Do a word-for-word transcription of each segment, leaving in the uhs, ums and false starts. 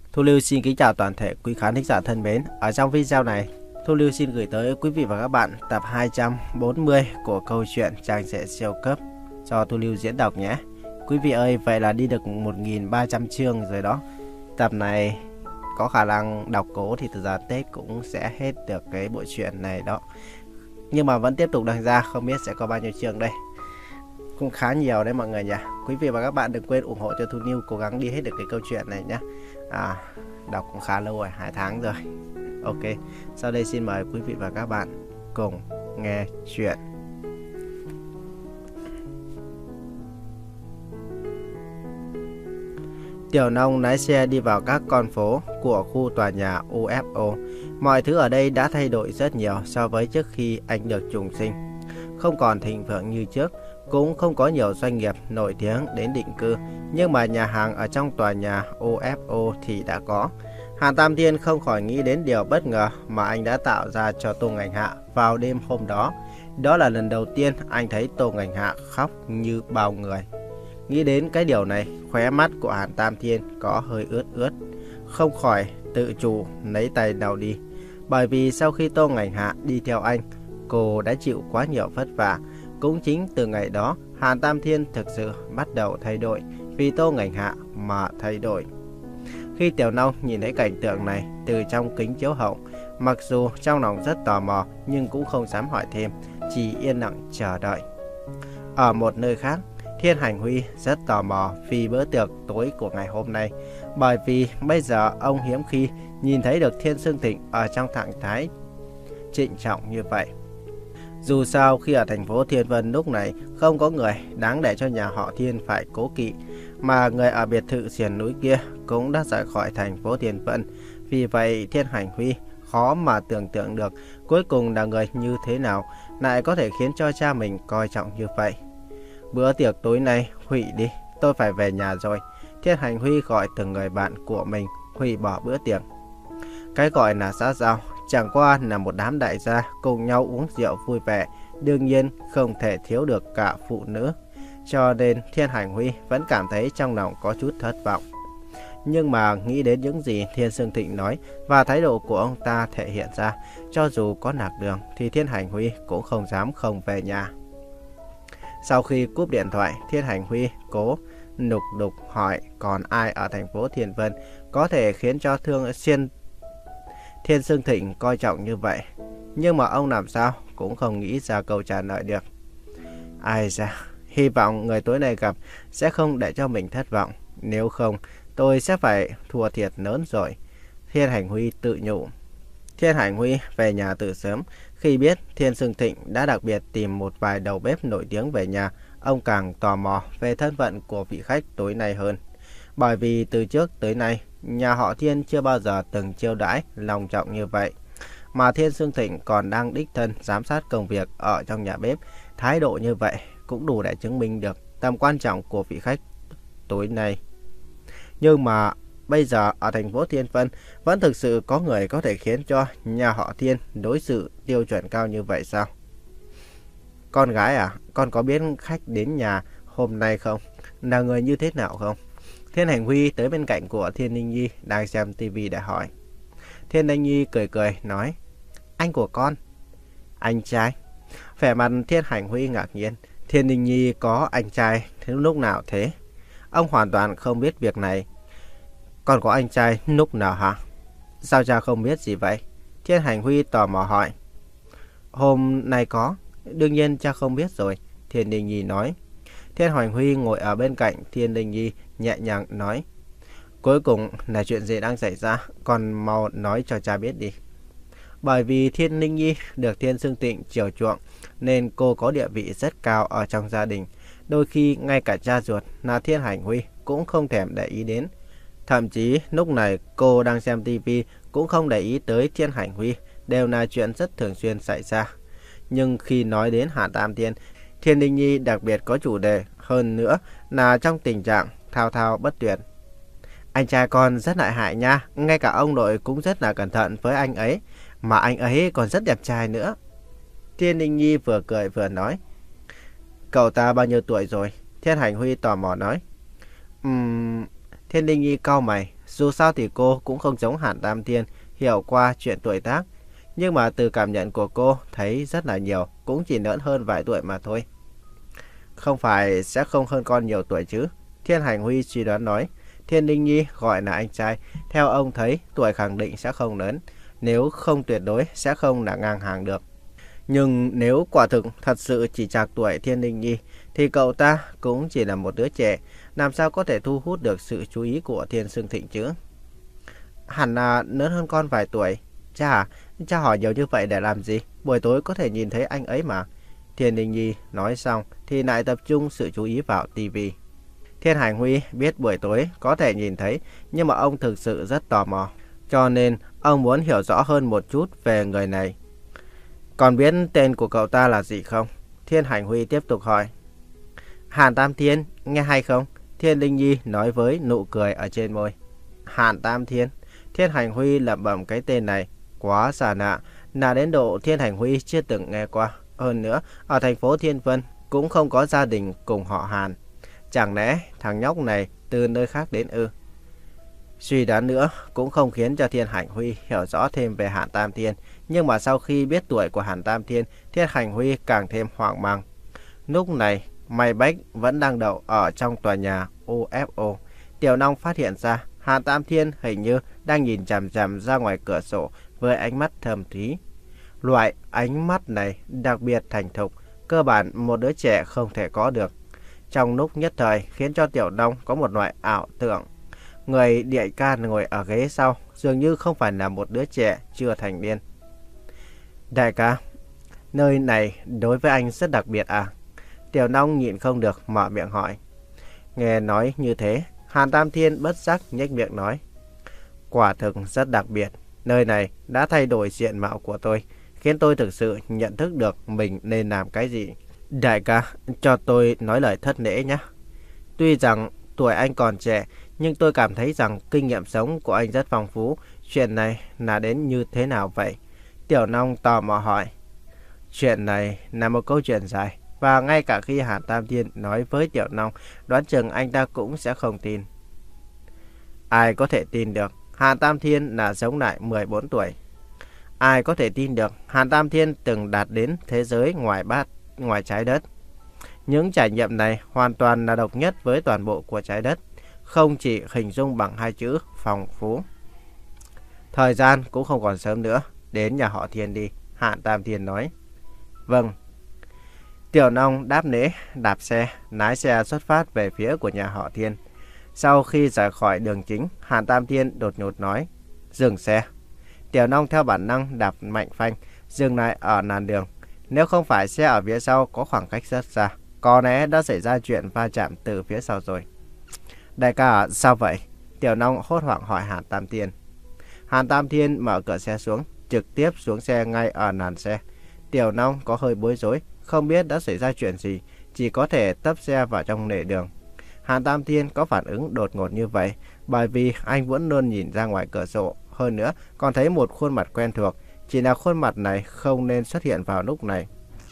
Thu Lưu xin kính chào toàn thể quý khán thính giả thân mến. Ở trong video này, Thu Lưu xin gửi tới quý vị và các bạn tập hai trăm bốn mươi của câu chuyện Chàng Rể Siêu Cấp cho Thu Lưu diễn đọc nhé. Quý vị ơi, vậy là đi được một nghìn ba trăm chương rồi đó. Tập này có khả năng đọc cố thì từ giờ Tết cũng sẽ hết được cái bộ truyện này đó. Nhưng mà vẫn tiếp tục đăng ra, không biết sẽ có bao nhiêu chương đây. Cũng khá nhiều đấy mọi người nhỉ. Quý vị và các bạn đừng quên ủng hộ cho Thu Lưu cố gắng đi hết được cái câu chuyện này nhé. À, đọc cũng khá lâu rồi, hai tháng rồi. Ok, sau đây xin mời quý vị và các bạn cùng nghe chuyện. Tiểu Nông lái xe đi vào các con phố của khu tòa nhà u ép o. Mọi thứ ở đây đã thay đổi rất nhiều so với trước khi anh được trùng sinh. Không còn thịnh vượng như trước, cũng không có nhiều doanh nghiệp nổi tiếng đến định cư, nhưng mà nhà hàng ở trong tòa nhà u ép o thì đã có. Hàn Tam Thiên không khỏi nghĩ đến điều bất ngờ mà anh đã tạo ra cho Tô Ngành Hạ vào đêm hôm đó. Đó là lần đầu tiên anh thấy Tô Ngành Hạ khóc như bao người. Nghĩ đến cái điều này, khóe mắt của Hàn Tam Thiên có hơi ướt ướt, không khỏi tự chủ lấy tay lau đi. Bởi vì sau khi Tô Ngành Hạ đi theo anh, cô đã chịu quá nhiều vất vả. Cũng chính từ ngày đó, Hàn Tam Thiên thực sự bắt đầu thay đổi, vì Tô Ngành Hạ mà thay đổi. Khi Tiểu Nông nhìn thấy cảnh tượng này từ trong kính chiếu hậu, mặc dù trong lòng rất tò mò nhưng cũng không dám hỏi thêm, chỉ yên lặng chờ đợi. Ở một nơi khác, Thiên Hành Huy rất tò mò vì bữa tiệc tối của ngày hôm nay, bởi vì bây giờ ông hiếm khi nhìn thấy được Thiên Sương Thịnh ở trong trạng thái trịnh trọng như vậy. Dù sao khi ở thành phố Thiên Vân lúc này không có người đáng để cho nhà họ Thiên phải cố kỵ, mà người ở biệt thự sườn núi kia cũng đã rời khỏi thành phố Thiên Vân. Vì vậy Thiên Hành Huy khó mà tưởng tượng được cuối cùng là người như thế nào lại có thể khiến cho cha mình coi trọng như vậy. Bữa tiệc tối nay hủy đi, tôi phải về nhà rồi. Thiên Hành Huy gọi từng người bạn của mình hủy bỏ bữa tiệc. Cái gọi là xã giao chẳng qua là một đám đại gia cùng nhau uống rượu vui vẻ, đương nhiên không thể thiếu được cả phụ nữ. Cho nên Thiên Hành Huy vẫn cảm thấy trong lòng có chút thất vọng. Nhưng mà nghĩ đến những gì Thiên Sương Thịnh nói và thái độ của ông ta thể hiện ra, cho dù có lạc đường thì Thiên Hành Huy cũng không dám không về nhà. Sau khi cúp điện thoại, Thiên Hành Huy cố nục đục hỏi còn ai ở thành phố Thiên Vân có thể khiến cho Thương Xuyên Thiên Sương Thịnh coi trọng như vậy. Nhưng mà ông làm sao cũng không nghĩ ra câu trả lời được. Ai da, hy vọng người tối nay gặp sẽ không để cho mình thất vọng. Nếu không, tôi sẽ phải thua thiệt lớn rồi. Thiên Hành Huy tự nhủ. Thiên Hành Huy về nhà từ sớm. Khi biết Thiên Sương Thịnh đã đặc biệt tìm một vài đầu bếp nổi tiếng về nhà, ông càng tò mò về thân phận của vị khách tối nay hơn. Bởi vì từ trước tới nay, nhà họ Thiên chưa bao giờ từng chiêu đãi long trọng như vậy. Mà Thiên Sương Thịnh còn đang đích thân giám sát công việc ở trong nhà bếp. Thái độ như vậy cũng đủ để chứng minh được tầm quan trọng của vị khách tối nay. Nhưng mà bây giờ ở thành phố Thiên Vân vẫn thực sự có người có thể khiến cho nhà họ Thiên đối xử tiêu chuẩn cao như vậy sao? Con gái à, con có biết khách đến nhà hôm nay không? Là người như thế nào không? Thiên Hành Huy tới bên cạnh của Thiên Ninh Nhi đang xem tivi để hỏi. Thiên Ninh Nhi cười cười nói, anh của con. Anh trai? Vẻ mặt Thiên Hành Huy ngạc nhiên. Thiên Ninh Nhi có anh trai thế lúc nào thế? Ông hoàn toàn không biết việc này. Con có anh trai lúc nào hả? Sao cha không biết gì vậy? Thiên Hành Huy tò mò hỏi. Hôm nay có. Đương nhiên cha không biết rồi, Thiên Ninh Nhi nói. Thiên Hành Huy ngồi ở bên cạnh Thiên Ninh Nhi nhẹ nhàng nói. Cuối cùng là chuyện gì đang xảy ra? Con mau nói cho cha biết đi. Bởi vì Thiên Ninh Nhi được Thiên Sương Thịnh chiều chuộng nên cô có địa vị rất cao ở trong gia đình. Đôi khi ngay cả cha ruột là Thiên Hành Huy cũng không thèm để ý đến. Thậm chí lúc này cô đang xem tivi cũng không để ý tới Thiên Hành Huy, đều là chuyện rất thường xuyên xảy ra. Nhưng khi nói đến Hàn Tam Thiên, Thiên Ninh Nhi đặc biệt có chủ đề, hơn nữa là trong tình trạng thao thao bất tuyệt. Anh trai con rất lợi hại nha, ngay cả ông nội cũng rất là cẩn thận với anh ấy, mà anh ấy còn rất đẹp trai nữa. Thiên Ninh Nhi vừa cười vừa nói. Cậu ta bao nhiêu tuổi rồi? Thiên Hành Huy tò mò nói. Ừm... Thiên Ninh Nhi cau mày, Dù sao thì cô cũng không giống Hàn Tam Thiên hiểu qua chuyện tuổi tác. Nhưng mà từ cảm nhận của cô thấy rất là nhiều, cũng chỉ lớn hơn vài tuổi mà thôi. Không phải sẽ không hơn con nhiều tuổi chứ? Thiên Hành Huy suy đoán nói. Thiên Linh Nhi gọi là anh trai, theo ông thấy tuổi khẳng định sẽ không lớn, nếu không tuyệt đối sẽ không là ngang hàng được. Nhưng nếu quả thực thật sự chỉ trạc tuổi Thiên Linh Nhi, thì cậu ta cũng chỉ là một đứa trẻ, làm sao có thể thu hút được sự chú ý của Thiên Sương Thịnh chứ? Hẳn là lớn hơn con vài tuổi. Cha, cha hỏi nhiều như vậy để làm gì? Buổi tối có thể nhìn thấy anh ấy mà. Thiên Linh Nhi nói xong thì lại tập trung sự chú ý vào tivi. Thiên Hành Huy biết buổi tối có thể nhìn thấy, nhưng mà ông thực sự rất tò mò. Cho nên ông muốn hiểu rõ hơn một chút về người này. Còn biết tên của cậu ta là gì không? Thiên Hành Huy tiếp tục hỏi. Hàn Tam Thiên, nghe hay không? Thiên Linh Nhi nói với nụ cười ở trên môi. Hàn Tam Thiên. Thiên Hành Huy lẩm bẩm cái tên này. Quá xa lạ, là đến độ Thiên Hành Huy chưa từng nghe qua. Hơn nữa, ở thành phố Thiên Vân cũng không có gia đình cùng họ Hàn. Chẳng lẽ thằng nhóc này từ nơi khác đến ư? Suy đoán nữa cũng không khiến cho Thiên Hành Huy hiểu rõ thêm về Hàn Tam Thiên. Nhưng mà sau khi biết tuổi của Hàn Tam Thiên, Thiên Hành Huy càng thêm hoang mang. Lúc này, Mai Bách vẫn đang đậu ở trong tòa nhà u ép o. Tiểu Long phát hiện ra Hàn Tam Thiên hình như đang nhìn chằm chằm ra ngoài cửa sổ với ánh mắt thâm thúy. Loại ánh mắt này đặc biệt thành thục, cơ bản một đứa trẻ không thể có được. Trong lúc nhất thời khiến cho Tiểu Long có một loại ảo tưởng. Người địa ca ngồi ở ghế sau dường như không phải là một đứa trẻ chưa thành niên. Đại ca, nơi này đối với anh rất đặc biệt à? Tiểu Long nhịn không được mở miệng hỏi. Nghe nói như thế, Hàn Tam Thiên bất giác nhếch miệng nói. Quả thực rất đặc biệt. Nơi này đã thay đổi diện mạo của tôi, khiến tôi thực sự nhận thức được mình nên làm cái gì. Đại ca, cho tôi nói lời thất lễ nhé. Tuy rằng tuổi anh còn trẻ, nhưng tôi cảm thấy rằng kinh nghiệm sống của anh rất phong phú. Chuyện này là đến như thế nào vậy? Tiểu Long tò mò hỏi. Chuyện này là một câu chuyện dài, và ngay cả khi Hàn Tam Thiên nói với Tiểu Long, đoán chừng anh ta cũng sẽ không tin. Ai có thể tin được Hàn Tam Thiên là sống lại mười bốn tuổi? Ai có thể tin được Hàn Tam Thiên từng đạt đến thế giới ngoài bát, ngoài trái đất? Những trải nghiệm này hoàn toàn là độc nhất với toàn bộ của trái đất, không chỉ hình dung bằng hai chữ phong phú. Thời gian cũng không còn sớm nữa, đến nhà họ Thiên đi, Hàn Tam Thiên nói. Vâng. Tiểu Long đáp lễ, đạp xe, lái xe xuất phát về phía của nhà họ Thiên. Sau khi rời khỏi đường chính, Hàn Tam Thiên đột ngột nói, dừng xe. Tiểu Long theo bản năng đạp mạnh phanh, dừng lại ở làn đường. Nếu không phải xe ở phía sau có khoảng cách rất xa, có lẽ đã xảy ra chuyện va chạm từ phía sau rồi. Đại ca, sao vậy? Tiểu Long hốt hoảng hỏi Hàn Tam Thiên. Hàn Tam Thiên mở cửa xe xuống, trực tiếp xuống xe ngay ở làn xe. Tiểu Long có hơi bối rối, không biết đã xảy ra chuyện gì, chỉ có thể tấp xe vào trong lề đường. Hàn Tam Thiên có phản ứng đột ngột như vậy, bởi vì anh vẫn luôn nhìn ra ngoài cửa sổ. Hơn nữa, còn thấy một khuôn mặt quen thuộc, chỉ là khuôn mặt này không nên xuất hiện vào lúc này.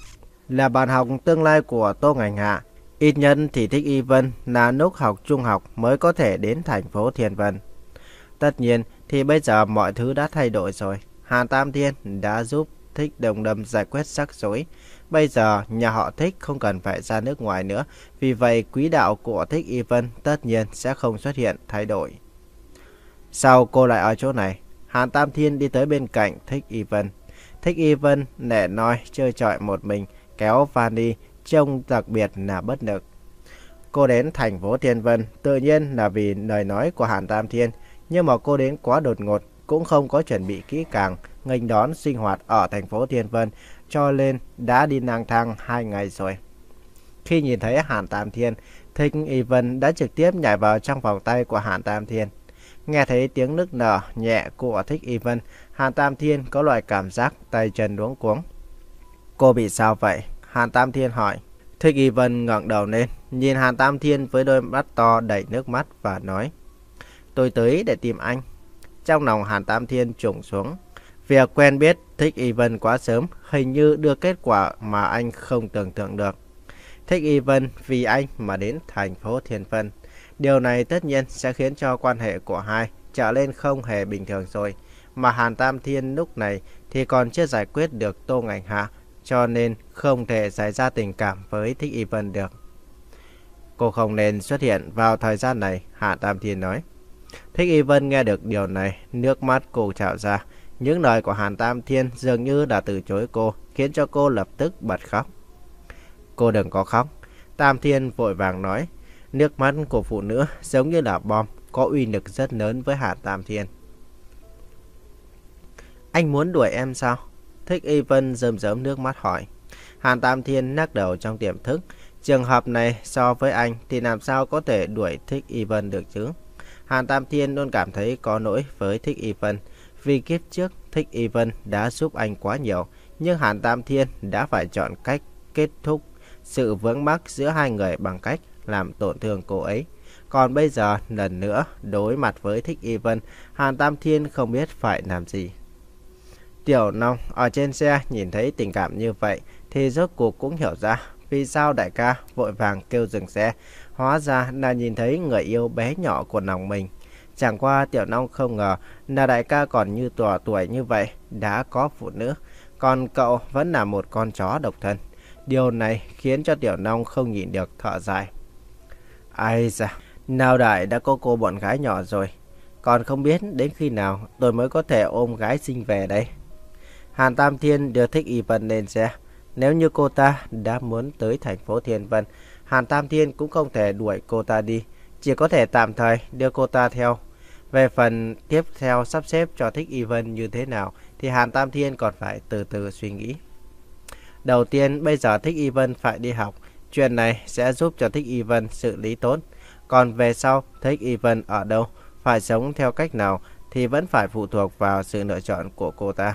Là bạn học tương lai của Tô Ngành Hạ, ít nhân thì Thích Y Vân là lúc học trung học mới có thể đến thành phố Thiên Vân. Tất nhiên thì bây giờ mọi thứ đã thay đổi rồi. Hàn Tam Thiên đã giúp Thích Đồng Đâm giải quyết rắc rối. Bây giờ nhà họ Thích không cần phải ra nước ngoài nữa, vì vậy quỹ đạo của Thích Y Vân tất nhiên sẽ không xuất hiện thay đổi. Sao cô lại ở chỗ này? Hàn Tam Thiên đi tới bên cạnh Thích Y Vân. Thích Y Vân nể nói chơi chọi một mình, kéo vali, trông đặc biệt là bất lực. Cô đến thành phố Thiên Vân tự nhiên là vì lời nói của Hàn Tam Thiên, nhưng mà cô đến quá đột ngột, cũng không có chuẩn bị kỹ càng nghênh đón sinh hoạt ở thành phố Thiên Vân, cho nên đã đi lang thang hai ngày rồi. Khi nhìn thấy Hàn Tam Thiên, Thích Y Vân đã trực tiếp nhảy vào trong vòng tay của Hàn Tam Thiên. Nghe thấy tiếng nức nở nhẹ của Thích Y Vân, Hàn Tam Thiên có loại cảm giác tay chân luống cuống. Cô bị sao vậy? Hàn Tam Thiên hỏi. Thích Y Vân ngẩng đầu lên, nhìn Hàn Tam Thiên với đôi mắt to đầy nước mắt và nói. Tôi tới để tìm anh. Trong lòng Hàn Tam Thiên trùng xuống. Việc quen biết Thích Y Vân quá sớm hình như đưa kết quả mà anh không tưởng tượng được. Thích Y Vân vì anh mà đến thành phố Thiên Vân. Điều này tất nhiên sẽ khiến cho quan hệ của hai trở lên không hề bình thường rồi. Mà Hàn Tam Thiên lúc này thì còn chưa giải quyết được Tô Ngạnh Hạ, cho nên không thể xảy ra tình cảm với Thích Y Vân được. Cô không nên xuất hiện vào thời gian này, Hàn Tam Thiên nói. Thích Y Vân nghe được điều này, nước mắt cô trào ra. Những lời của Hàn Tam Thiên dường như đã từ chối cô, khiến cho cô lập tức bật khóc. Cô đừng có khóc, Tam Thiên vội vàng nói. Nước mắt của phụ nữ giống như là bom, có uy lực rất lớn với Hàn Tam Thiên. Anh muốn đuổi em sao? Thích Y Vân rơm rớm nước mắt hỏi. Hàn Tam Thiên lắc đầu trong tiềm thức. Trường hợp này so với anh thì làm sao có thể đuổi Thích Y Vân được chứ? Hàn Tam Thiên luôn cảm thấy có lỗi với Thích Y Vân. Vì kiếp trước Thích Y Vân đã giúp anh quá nhiều, nhưng Hàn Tam Thiên đã phải chọn cách kết thúc sự vướng mắc giữa hai người bằng cách làm tổn thương cô ấy. Còn bây giờ lần nữa đối mặt với Thích Y Vân, Hàn Tam Thiên không biết phải làm gì. Tiểu Long ở trên xe nhìn thấy tình cảm như vậy thì rốt cuộc cũng hiểu ra vì sao đại ca vội vàng kêu dừng xe. Hóa ra là nhìn thấy người yêu bé nhỏ của lòng mình. Chẳng qua Tiểu Long không ngờ là đại ca còn như tuổi tuổi như vậy đã có phụ nữ, còn cậu vẫn là một con chó độc thân. Điều này khiến cho Tiểu Long không nhịn được thở dài. Ai da, nào đại đã có cô bọn gái nhỏ rồi, còn không biết đến khi nào tôi mới có thể ôm gái xinh về đây. Hàn Tam Thiên đưa Thích Y Vân lên xe. Nếu như cô ta đã muốn tới thành phố Thiên Vân, Hàn Tam Thiên cũng không thể đuổi cô ta đi, chỉ có thể tạm thời đưa cô ta theo. Về phần tiếp theo sắp xếp cho Thích Y Vân như thế nào thì Hàn Tam Thiên còn phải từ từ suy nghĩ. Đầu tiên bây giờ Thích Y Vân phải đi học, chuyện này sẽ giúp cho Thích Y Vân xử lý tốt. Còn về sau Thích Y Vân ở đâu, phải sống theo cách nào thì vẫn phải phụ thuộc vào sự lựa chọn của cô ta.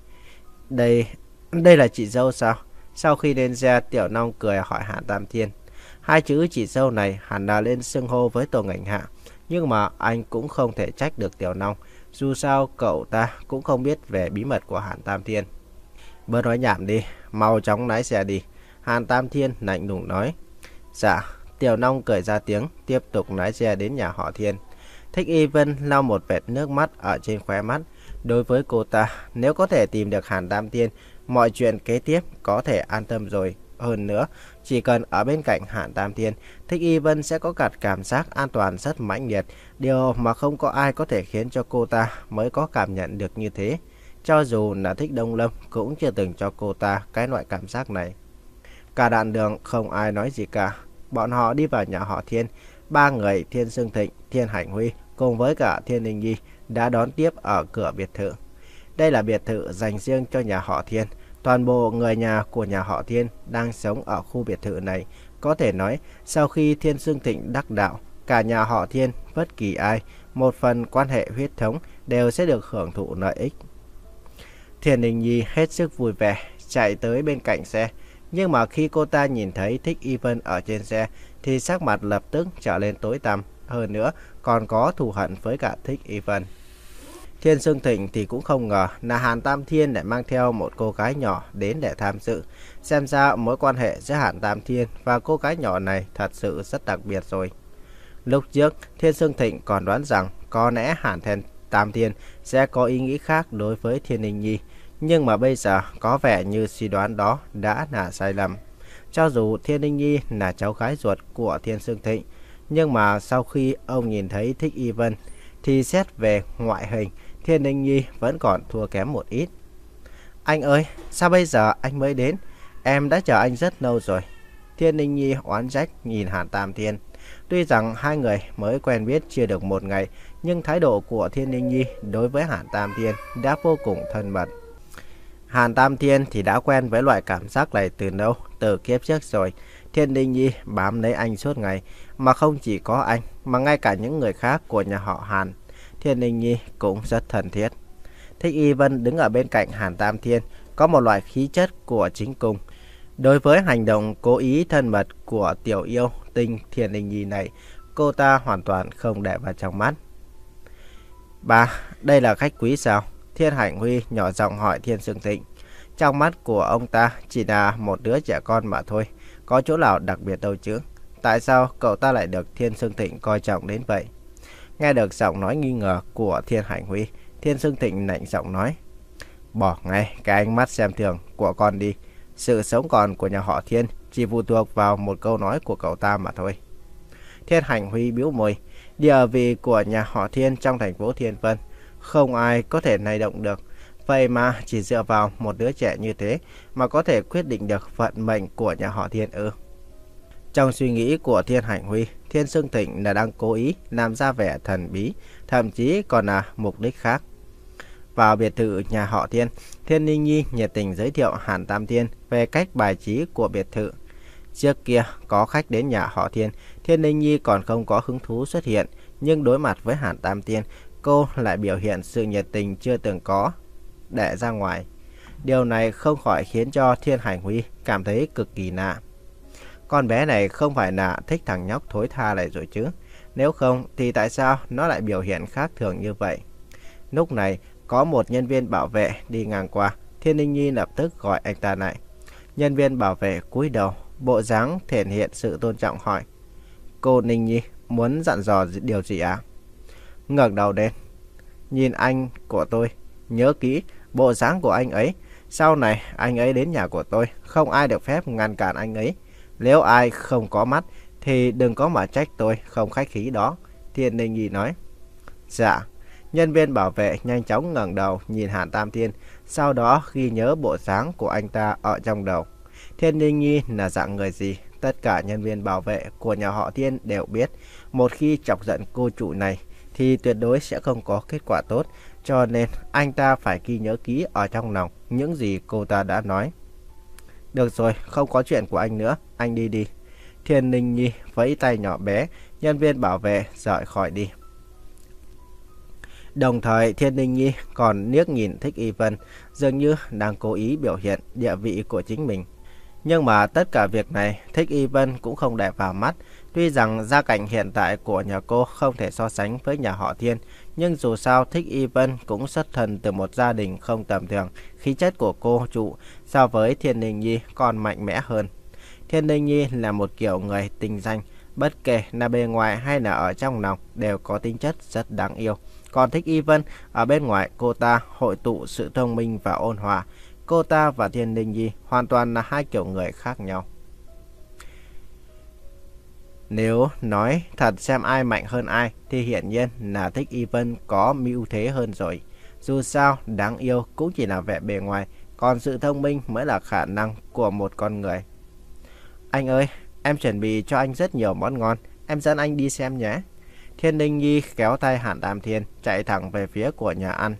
Đây, đây là chị dâu sao? Sau khi lên xe, Tiểu Long cười hỏi Hàn Tam Thiên. Hai chữ chị dâu này hẳn là lên xưng hô với Tô Ngạnh Hạ, nhưng mà anh cũng không thể trách được Tiểu Long. Dù sao cậu ta cũng không biết về bí mật của Hàn Tam Thiên. Bớt nói nhảm đi, mau chóng lái xe đi, Hàn Tam Thiên lạnh lùng nói. Dạ. Tiểu Long cười ra tiếng, tiếp tục lái xe đến nhà họ Thiên. Thích Y Vân lau một vệt nước mắt ở trên khóe mắt. Đối với cô ta, nếu có thể tìm được Hàn Tam Thiên, mọi chuyện kế tiếp có thể an tâm rồi. Hơn nữa, chỉ cần ở bên cạnh Hàn Tam Thiên, Thích Y Vân sẽ có cả cảm giác an toàn rất mãnh liệt. Điều mà không có ai có thể khiến cho cô ta mới có cảm nhận được như thế. Cho dù là Thích Đông Lâm cũng chưa từng cho cô ta cái loại cảm giác này. Cả đoạn đường không ai nói gì cả. Bọn họ đi vào nhà họ Thiên. Ba người Thiên Sương Thịnh, Thiên Hạnh Huy cùng với cả Thiên Linh Nhi đã đón tiếp ở cửa biệt thự. Đây là biệt thự dành riêng cho nhà họ Thiên. Toàn bộ người nhà của nhà họ Thiên đang sống ở khu biệt thự này. Có thể nói, sau khi Thiên Sương Thịnh đắc đạo, cả nhà họ Thiên, bất kỳ ai, một phần quan hệ huyết thống đều sẽ được hưởng thụ lợi ích. Thiên Linh Nhi hết sức vui vẻ, chạy tới bên cạnh xe. Nhưng mà khi cô ta nhìn thấy Thích Y Vân ở trên xe, thì sắc mặt lập tức trở lên tối tăm. Hơn nữa, còn có thù hận với cả Thích Y Vân. Thiên Sương Thịnh thì cũng không ngờ là Hàn Tam Thiên lại mang theo một cô gái nhỏ đến để tham dự. Xem ra mối quan hệ giữa Hàn Tam Thiên và cô gái nhỏ này thật sự rất đặc biệt rồi. Lúc trước, Thiên Sương Thịnh còn đoán rằng có lẽ Hàn Tam Thiên sẽ có ý nghĩ khác đối với Thiên Linh Nhi. Nhưng mà bây giờ có vẻ như suy đoán đó đã là sai lầm. Cho dù Thiên Linh Nhi là cháu gái ruột của Thiên Sương Thịnh, nhưng mà sau khi ông nhìn thấy Thích Y Vân thì xét về ngoại hình, Thiên Linh Nhi vẫn còn thua kém một ít. Anh ơi, sao bây giờ anh mới đến? Em đã chờ anh rất lâu rồi. Thiên Linh Nhi oán trách nhìn Hàn Tam Thiên. Tuy rằng hai người mới quen biết chưa được một ngày, nhưng thái độ của Thiên Linh Nhi đối với Hàn Tam Thiên đã vô cùng thân mật. Hàn Tam Thiên thì đã quen với loại cảm giác này từ lâu, từ kiếp trước rồi. Thiên Linh Nhi bám lấy anh suốt ngày, mà không chỉ có anh, mà ngay cả những người khác của nhà họ Hàn, Thiên Linh Nhi cũng rất thân thiết. Thích Y Vân đứng ở bên cạnh Hàn Tam Thiên, có một loại khí chất của chính cung. Đối với hành động cố ý thân mật của tiểu yêu tinh Thiên Linh Nhi này, cô ta hoàn toàn không để vào trong mắt. Ba, đây là khách quý sao? Thiên Hạnh Huy nhỏ giọng hỏi Thiên Sương Thịnh. Trong mắt của ông ta chỉ là một đứa trẻ con mà thôi, có chỗ nào đặc biệt đâu chứ? Tại sao cậu ta lại được Thiên Sương Thịnh coi trọng đến vậy? Nghe được giọng nói nghi ngờ của Thiên Hành Huy, Thiên Xưng Thịnh lạnh giọng nói: Bỏ ngay cái ánh mắt xem thường của con đi. Sự sống còn của nhà họ Thiên chỉ phụ thuộc vào một câu nói của cậu ta mà thôi. Thiên Hành Huy bĩu môi. Địa vị của nhà họ Thiên trong thành phố Thiên Vân không ai có thể lay động được. Vậy mà chỉ dựa vào một đứa trẻ như thế mà có thể quyết định được vận mệnh của nhà họ Thiên ư? Trong suy nghĩ của Thiên Hành Huy, Thiên Xưng Thịnh là đang cố ý làm ra vẻ thần bí, thậm chí còn là mục đích khác. Vào biệt thự nhà họ Thiên, Thiên Ninh Nhi nhiệt tình giới thiệu Hàn Tam Thiên về cách bài trí của biệt thự. Trước kia có khách đến nhà họ Thiên, Thiên Ninh Nhi còn không có hứng thú xuất hiện, nhưng đối mặt với Hàn Tam Thiên, cô lại biểu hiện sự nhiệt tình chưa từng có để ra ngoài. Điều này không khỏi khiến cho Thiên Hành Huy cảm thấy cực kỳ lạ. Con bé này không phải là thích thằng nhóc thối tha này rồi chứ? Nếu không thì tại sao nó lại biểu hiện khác thường như vậy? Lúc này có một nhân viên bảo vệ đi ngang qua, Thiên Ninh Nhi lập tức gọi anh ta lại. Nhân viên bảo vệ cúi đầu, bộ dáng thể hiện sự tôn trọng hỏi: Cô Ninh Nhi muốn dặn dò điều gì ạ? À? Ngẩng đầu lên, nhìn anh của tôi, nhớ kỹ bộ dáng của anh ấy. Sau này anh ấy đến nhà của tôi, không ai được phép ngăn cản anh ấy. Nếu ai không có mắt thì đừng có mà trách tôi không khách khí đó. Thiên Ninh Nhi nói. Dạ. Nhân viên bảo vệ nhanh chóng ngẩng đầu nhìn Hàn Tam Thiên, sau đó ghi nhớ bộ dáng của anh ta ở trong đầu. Thiên Ninh Nhi là dạng người gì, tất cả nhân viên bảo vệ của nhà họ Thiên đều biết. Một khi chọc giận cô chủ này thì tuyệt đối sẽ không có kết quả tốt, cho nên anh ta phải ghi nhớ kỹ ở trong lòng những gì cô ta đã nói. Được rồi, không có chuyện của anh nữa, anh đi đi. Thiên Ninh Nhi vẫy tay nhỏ bé, nhân viên bảo vệ rời khỏi đi. Đồng thời Thiên Ninh Nhi còn liếc nhìn Thích Y Vân, dường như đang cố ý biểu hiện địa vị của chính mình. Nhưng mà tất cả việc này Thích Y Vân cũng không để vào mắt. Tuy rằng gia cảnh hiện tại của nhà cô không thể so sánh với nhà họ Thiên, nhưng dù sao Thích Y Vân cũng xuất thân từ một gia đình không tầm thường. Khí chất của cô chủ so với Thiên Ninh Nhi còn mạnh mẽ hơn. Thiên Ninh Nhi là một kiểu người tinh danh, bất kể là bề ngoài hay là ở trong lòng đều có tính chất rất đáng yêu. Còn Thích Y Vân, ở bên ngoài cô ta hội tụ sự thông minh và ôn hòa. Cô ta và Thiên Ninh Nhi hoàn toàn là hai kiểu người khác nhau. Nếu nói thật xem ai mạnh hơn ai thì hiển nhiên là Thích Y Vân có ưu thế hơn rồi. Dù sao đáng yêu cũng chỉ là vẻ bề ngoài, còn sự thông minh mới là khả năng của một con người. Anh ơi, em chuẩn bị cho anh rất nhiều món ngon, em dẫn anh đi xem nhé. Thiên Ninh Nhi kéo tay Hàn Tam Thiên chạy thẳng về phía của nhà ăn.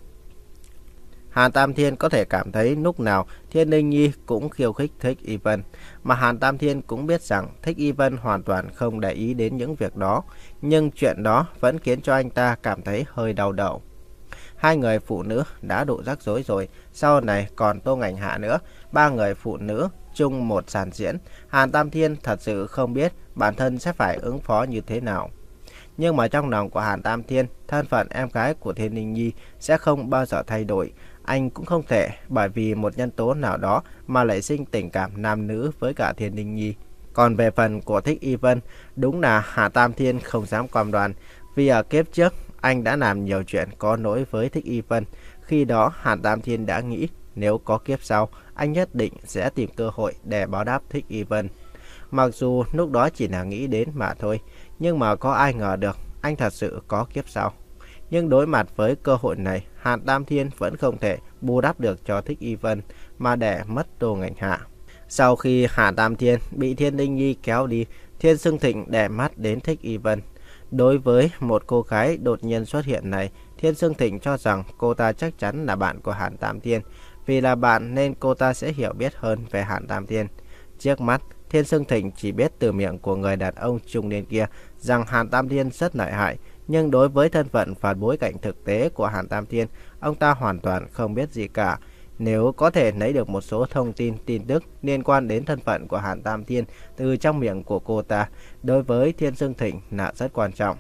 Hàn Tam Thiên có thể cảm thấy lúc nào Thiên Ninh Nhi cũng khiêu khích Thích Y Vân, mà Hàn Tam Thiên cũng biết rằng Thích Y Vân hoàn toàn không để ý đến những việc đó, nhưng chuyện đó vẫn khiến cho anh ta cảm thấy hơi đau đầu. Hai người phụ nữ đã đủ rắc rối rồi, sau này còn Tô Ngành Hạ nữa, ba người phụ nữ chung một sàn diễn. Hàn Tam Thiên thật sự không biết bản thân sẽ phải ứng phó như thế nào. Nhưng mà trong lòng của Hàn Tam Thiên, thân phận em gái của Thiên Ninh Nhi sẽ không bao giờ thay đổi. Anh cũng không thể bởi vì một nhân tố nào đó mà lại sinh tình cảm nam nữ với cả Thiên Ninh Nhi. Còn về phần của Thích Y Vân, đúng là Hàn Tam Thiên không dám cam đoan, vì ở kiếp trước anh đã làm nhiều chuyện có lỗi với Thích Y Vân. Khi đó Hàn Tam Thiên đã nghĩ nếu có kiếp sau, anh nhất định sẽ tìm cơ hội để báo đáp Thích Y Vân. Mặc dù lúc đó chỉ là nghĩ đến mà thôi, nhưng mà có ai ngờ được anh thật sự có kiếp sau. Nhưng đối mặt với cơ hội này, Hàn Tam Thiên vẫn không thể bù đắp được cho Thích Y Vân mà để mất Tô Ngành Hạ. Sau khi Hàn Tam Thiên bị Thiên Ninh Nhi kéo đi, Thiên Xưng Thịnh để mắt đến Thích Y Vân. Đối với một cô gái đột nhiên xuất hiện này, Thiên Xưng Thịnh cho rằng cô ta chắc chắn là bạn của Hàn Tam Thiên. Vì là bạn nên cô ta sẽ hiểu biết hơn về Hàn Tam Thiên. Trước mắt, Thiên Xưng Thịnh chỉ biết từ miệng của người đàn ông trung niên kia rằng Hàn Tam Thiên rất lợi hại. Nhưng đối với thân phận và bối cảnh thực tế của Hàn Tam Thiên, ông ta hoàn toàn không biết gì cả. Nếu có thể lấy được một số thông tin, tin tức liên quan đến thân phận của Hàn Tam Thiên từ trong miệng của cô ta, đối với Thiên Xưng Thịnh là rất quan trọng.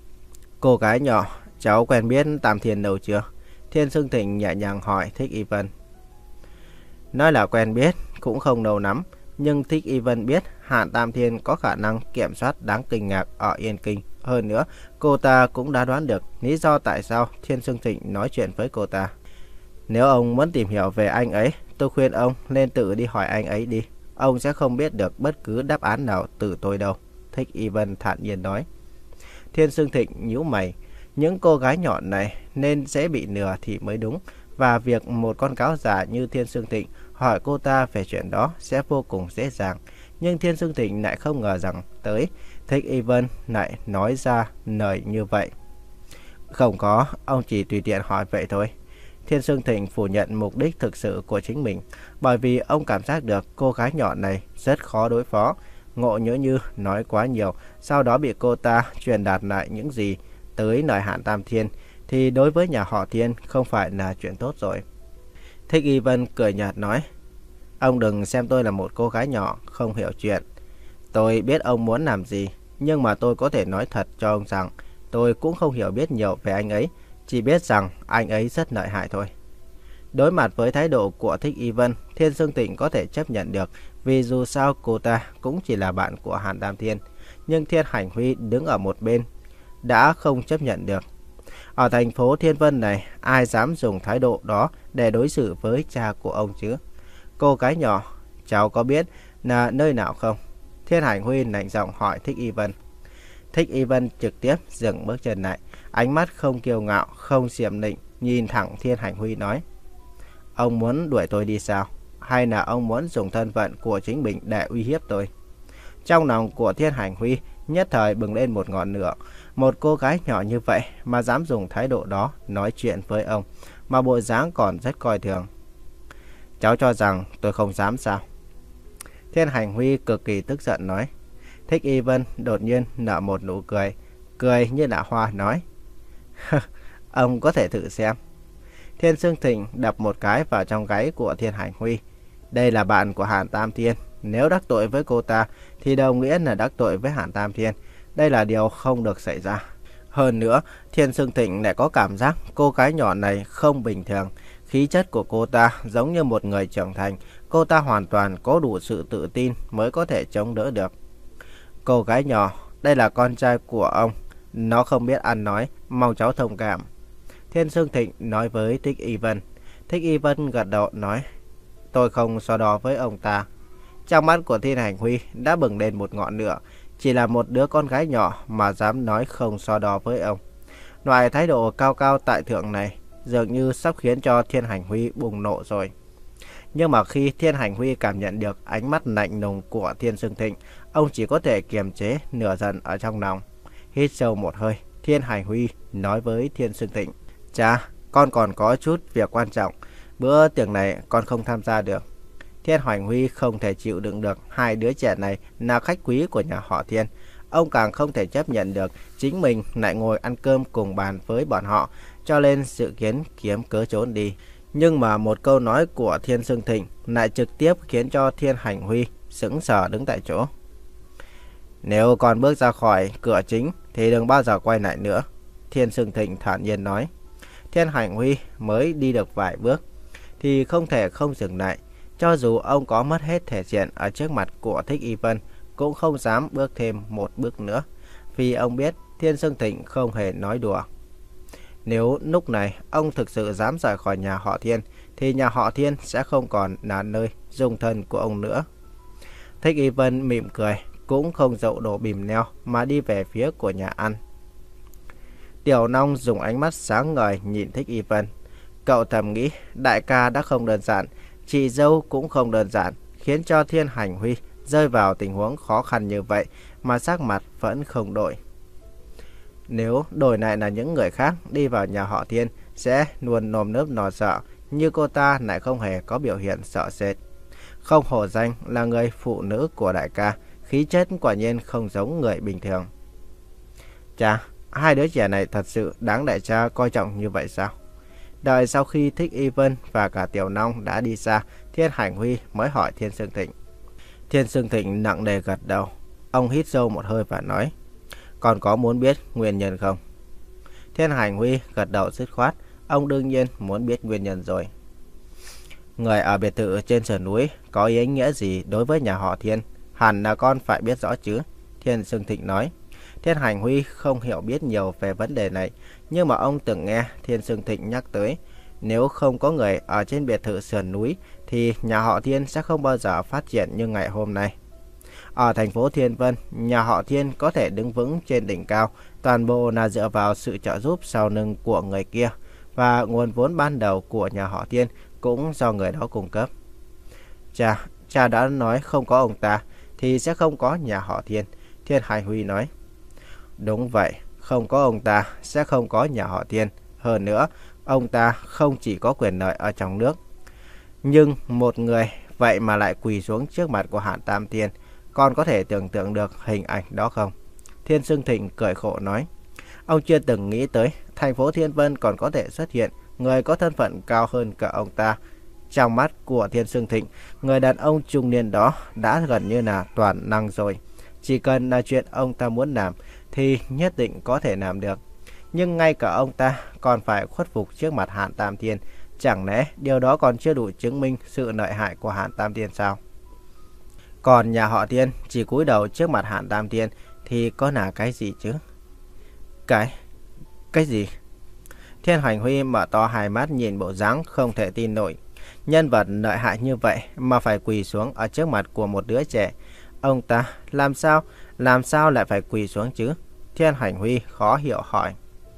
Cô gái nhỏ, cháu quen biết Tam Thiên đâu chưa? Thiên Xưng Thịnh nhẹ nhàng hỏi Thích Y Vân. Nói là quen biết, cũng không đâu lắm. Nhưng Thích Y Vân biết Hàn Tam Thiên có khả năng kiểm soát đáng kinh ngạc ở Yên Kinh, Hơn nữa, cô ta cũng đã đoán được lý do tại sao Thiên Sương Thịnh nói chuyện với cô ta. Nếu ông muốn tìm hiểu về anh ấy, tôi khuyên ông nên tự đi hỏi anh ấy đi. Ông sẽ không biết được bất cứ đáp án nào từ tôi đâu, Thích Y Vân thản nhiên nói. Thiên Sương Thịnh nhíu mày. Những cô gái nhỏ này nên dễ bị lừa thì mới đúng. Và việc một con cáo già như Thiên Sương Thịnh hỏi cô ta về chuyện đó sẽ vô cùng dễ dàng. Nhưng Thiên Sương Thịnh lại không ngờ rằng tới Thích Y Vân lại nói ra lời như vậy. Không có, ông chỉ tùy tiện hỏi vậy thôi. Thiên Sương Thịnh phủ nhận mục đích thực sự của chính mình, bởi vì ông cảm giác được cô gái nhỏ này rất khó đối phó. Ngộ nhỡ như nói quá nhiều, sau đó bị cô ta truyền đạt lại những gì tới lời Hàn Tam Thiên, thì đối với nhà họ Thiên không phải là chuyện tốt rồi. Thích Y Vân cười nhạt nói, ông đừng xem tôi là một cô gái nhỏ không hiểu chuyện. Tôi biết ông muốn làm gì, nhưng mà tôi có thể nói thật cho ông rằng tôi cũng không hiểu biết nhiều về anh ấy, chỉ biết rằng anh ấy rất lợi hại thôi. Đối mặt với thái độ của Thích Y Vân, Thiên Sương Thịnh có thể chấp nhận được, vì dù sao cô ta cũng chỉ là bạn của Hàn Tam Thiên. Nhưng Thiên Hành Huy đứng ở một bên đã không chấp nhận được. Ở thành phố Thiên Vân này, ai dám dùng thái độ đó để đối xử với cha của ông chứ? Cô gái nhỏ, cháu có biết là nơi nào không? Thiên Hành Huy lạnh giọng hỏi Thích Y Vân. Thích Y Vân trực tiếp dừng bước chân lại, ánh mắt không kiêu ngạo, không xiểm nịnh, nhìn thẳng Thiên Hành Huy nói, ông muốn đuổi tôi đi sao? Hay là ông muốn dùng thân phận của chính mình để uy hiếp tôi? Trong lòng của Thiên Hành Huy nhất thời bừng lên một ngọn lửa. Một cô gái nhỏ như vậy mà dám dùng thái độ đó nói chuyện với ông, mà bộ dáng còn rất coi thường. Cháu cho rằng tôi không dám sao? Thiên Hành Huy cực kỳ tức giận nói. Thích Y Vân đột nhiên nở một nụ cười, cười như nở hoa nói, ông có thể thử xem. Thiên Sương Thịnh đập một cái vào trong gáy của Thiên Hành Huy. Đây là bạn của Hàn Tam Thiên, nếu đắc tội với cô ta thì đồng nghĩa là đắc tội với Hàn Tam Thiên. Đây là điều không được xảy ra. Hơn nữa, Thiên Sương Thịnh lại có cảm giác cô gái nhỏ này không bình thường. Khí chất của cô ta giống như một người trưởng thành. Cô ta hoàn toàn có đủ sự tự tin mới có thể chống đỡ được. Cô gái nhỏ, đây là con trai của ông. Nó không biết ăn nói, mong cháu thông cảm. Thiên Sương Thịnh nói với Thích Y Vân. Thích Y Vân gật đầu nói, tôi không so đo với ông ta. Trong mắt của Thiên Hành Huy đã bừng lên một ngọn lửa. Chỉ là một đứa con gái nhỏ mà dám nói không so đo với ông. Loại thái độ cao cao tại thượng này dường như sắp khiến cho Thiên Hành Huy bùng nổ rồi. Nhưng mà khi Thiên Hành Huy cảm nhận được ánh mắt lạnh lùng của Thiên Sương Thịnh, ông chỉ có thể kiềm chế nửa giận ở trong lòng. Hít sâu một hơi, Thiên Hành Huy nói với Thiên Sương Thịnh, cha, con còn có chút việc quan trọng, bữa tiệc này con không tham gia được. Thiên Hành Huy không thể chịu đựng được hai đứa trẻ này là khách quý của nhà họ Thiên. Ông càng không thể chấp nhận được chính mình lại ngồi ăn cơm cùng bàn với bọn họ, cho nên dự kiến kiếm cớ trốn đi. Nhưng mà một câu nói của Thiên Sương Thịnh lại trực tiếp khiến cho Thiên Hành Huy sững sờ đứng tại chỗ. Nếu còn bước ra khỏi cửa chính thì đừng bao giờ quay lại nữa, Thiên Sương Thịnh thản nhiên nói. Thiên Hành Huy mới đi được vài bước thì không thể không dừng lại. Cho dù ông có mất hết thể diện ở trước mặt của Thích Y Vân, cũng không dám bước thêm một bước nữa, vì ông biết Thiên Sương Thịnh không hề nói đùa. Nếu lúc này ông thực sự dám rời khỏi nhà họ Thiên, thì nhà họ Thiên sẽ không còn là nơi dung thân của ông nữa. Thích Y Vân mỉm cười, cũng không dậu đổ bìm neo mà đi về phía của nhà ăn. Tiểu Long dùng ánh mắt sáng ngời nhìn Thích Y Vân. Cậu thầm nghĩ đại ca đã không đơn giản, chị dâu cũng không đơn giản, khiến cho Thiên Hành Huy rơi vào tình huống khó khăn như vậy mà sắc mặt vẫn không đổi. Nếu đổi lại là những người khác đi vào nhà họ Thiên sẽ luôn nơm nớp lo sợ, như cô ta lại không hề có biểu hiện sợ sệt. Không hổ danh là người phụ nữ của đại ca, khí chất quả nhiên không giống người bình thường. Cha, hai đứa trẻ này thật sự đáng đại cha coi trọng như vậy sao? Đợi sau khi Thích Y Vân và cả Tiểu Long đã đi xa, Thiên Hành Huy mới hỏi Thiên Sương Thịnh. Thiên Sương Thịnh nặng nề gật đầu. Ông hít sâu một hơi và nói, còn có muốn biết nguyên nhân không? Thiên Hành Huy gật đầu dứt khoát. Ông đương nhiên muốn biết nguyên nhân rồi. Người ở biệt thự trên sườn núi có ý nghĩa gì đối với nhà họ Thiên? Hẳn là con phải biết rõ chứ, Thiên Sương Thịnh nói. Thiên Hành Huy không hiểu biết nhiều về vấn đề này, nhưng mà ông từng nghe Thiên Sương Thịnh nhắc tới, nếu không có người ở trên biệt thự sườn núi thì nhà họ Thiên sẽ không bao giờ phát triển như ngày hôm nay. Ở thành phố Thiên Vân, nhà họ Thiên có thể đứng vững trên đỉnh cao, toàn bộ là dựa vào sự trợ giúp sau lưng của người kia, và nguồn vốn ban đầu của nhà họ Thiên cũng do người đó cung cấp. Cha, cha đã nói không có ông ta thì sẽ không có nhà họ Thiên, Thiên Hành Huy nói. Đúng vậy, không có ông ta sẽ không có nhà họ Thiên. Hơn nữa, ông ta không chỉ có quyền lợi ở trong nước. Nhưng một người vậy mà lại quỳ xuống trước mặt của Hàn Tam Thiên, con có thể tưởng tượng được hình ảnh đó không? Thiên Sương Thịnh cười khổ nói. Ông chưa từng nghĩ tới thành phố Thiên Vân còn có thể xuất hiện người có thân phận cao hơn cả ông ta. Trong mắt của Thiên Sương Thịnh, người đàn ông trung niên đó đã gần như là toàn năng rồi. Chỉ cần là chuyện ông ta muốn làm thì nhất định có thể làm được. Nhưng ngay cả ông ta còn phải khuất phục trước mặt Hàn Tam Thiên. Chẳng lẽ điều đó còn chưa đủ chứng minh sự lợi hại của Hàn Tam Thiên sao? Còn nhà họ Thiên chỉ cúi đầu trước mặt Hàn Tam Thiên thì có là cái gì chứ? Cái... cái gì? Thiên Hành Huy mở to hai mắt nhìn bộ dáng không thể tin nổi. Nhân vật lợi hại như vậy mà phải quỳ xuống ở trước mặt của một đứa trẻ. Ông ta làm sao, làm sao lại phải quỳ xuống chứ? Thiên Hành Huy khó hiểu hỏi.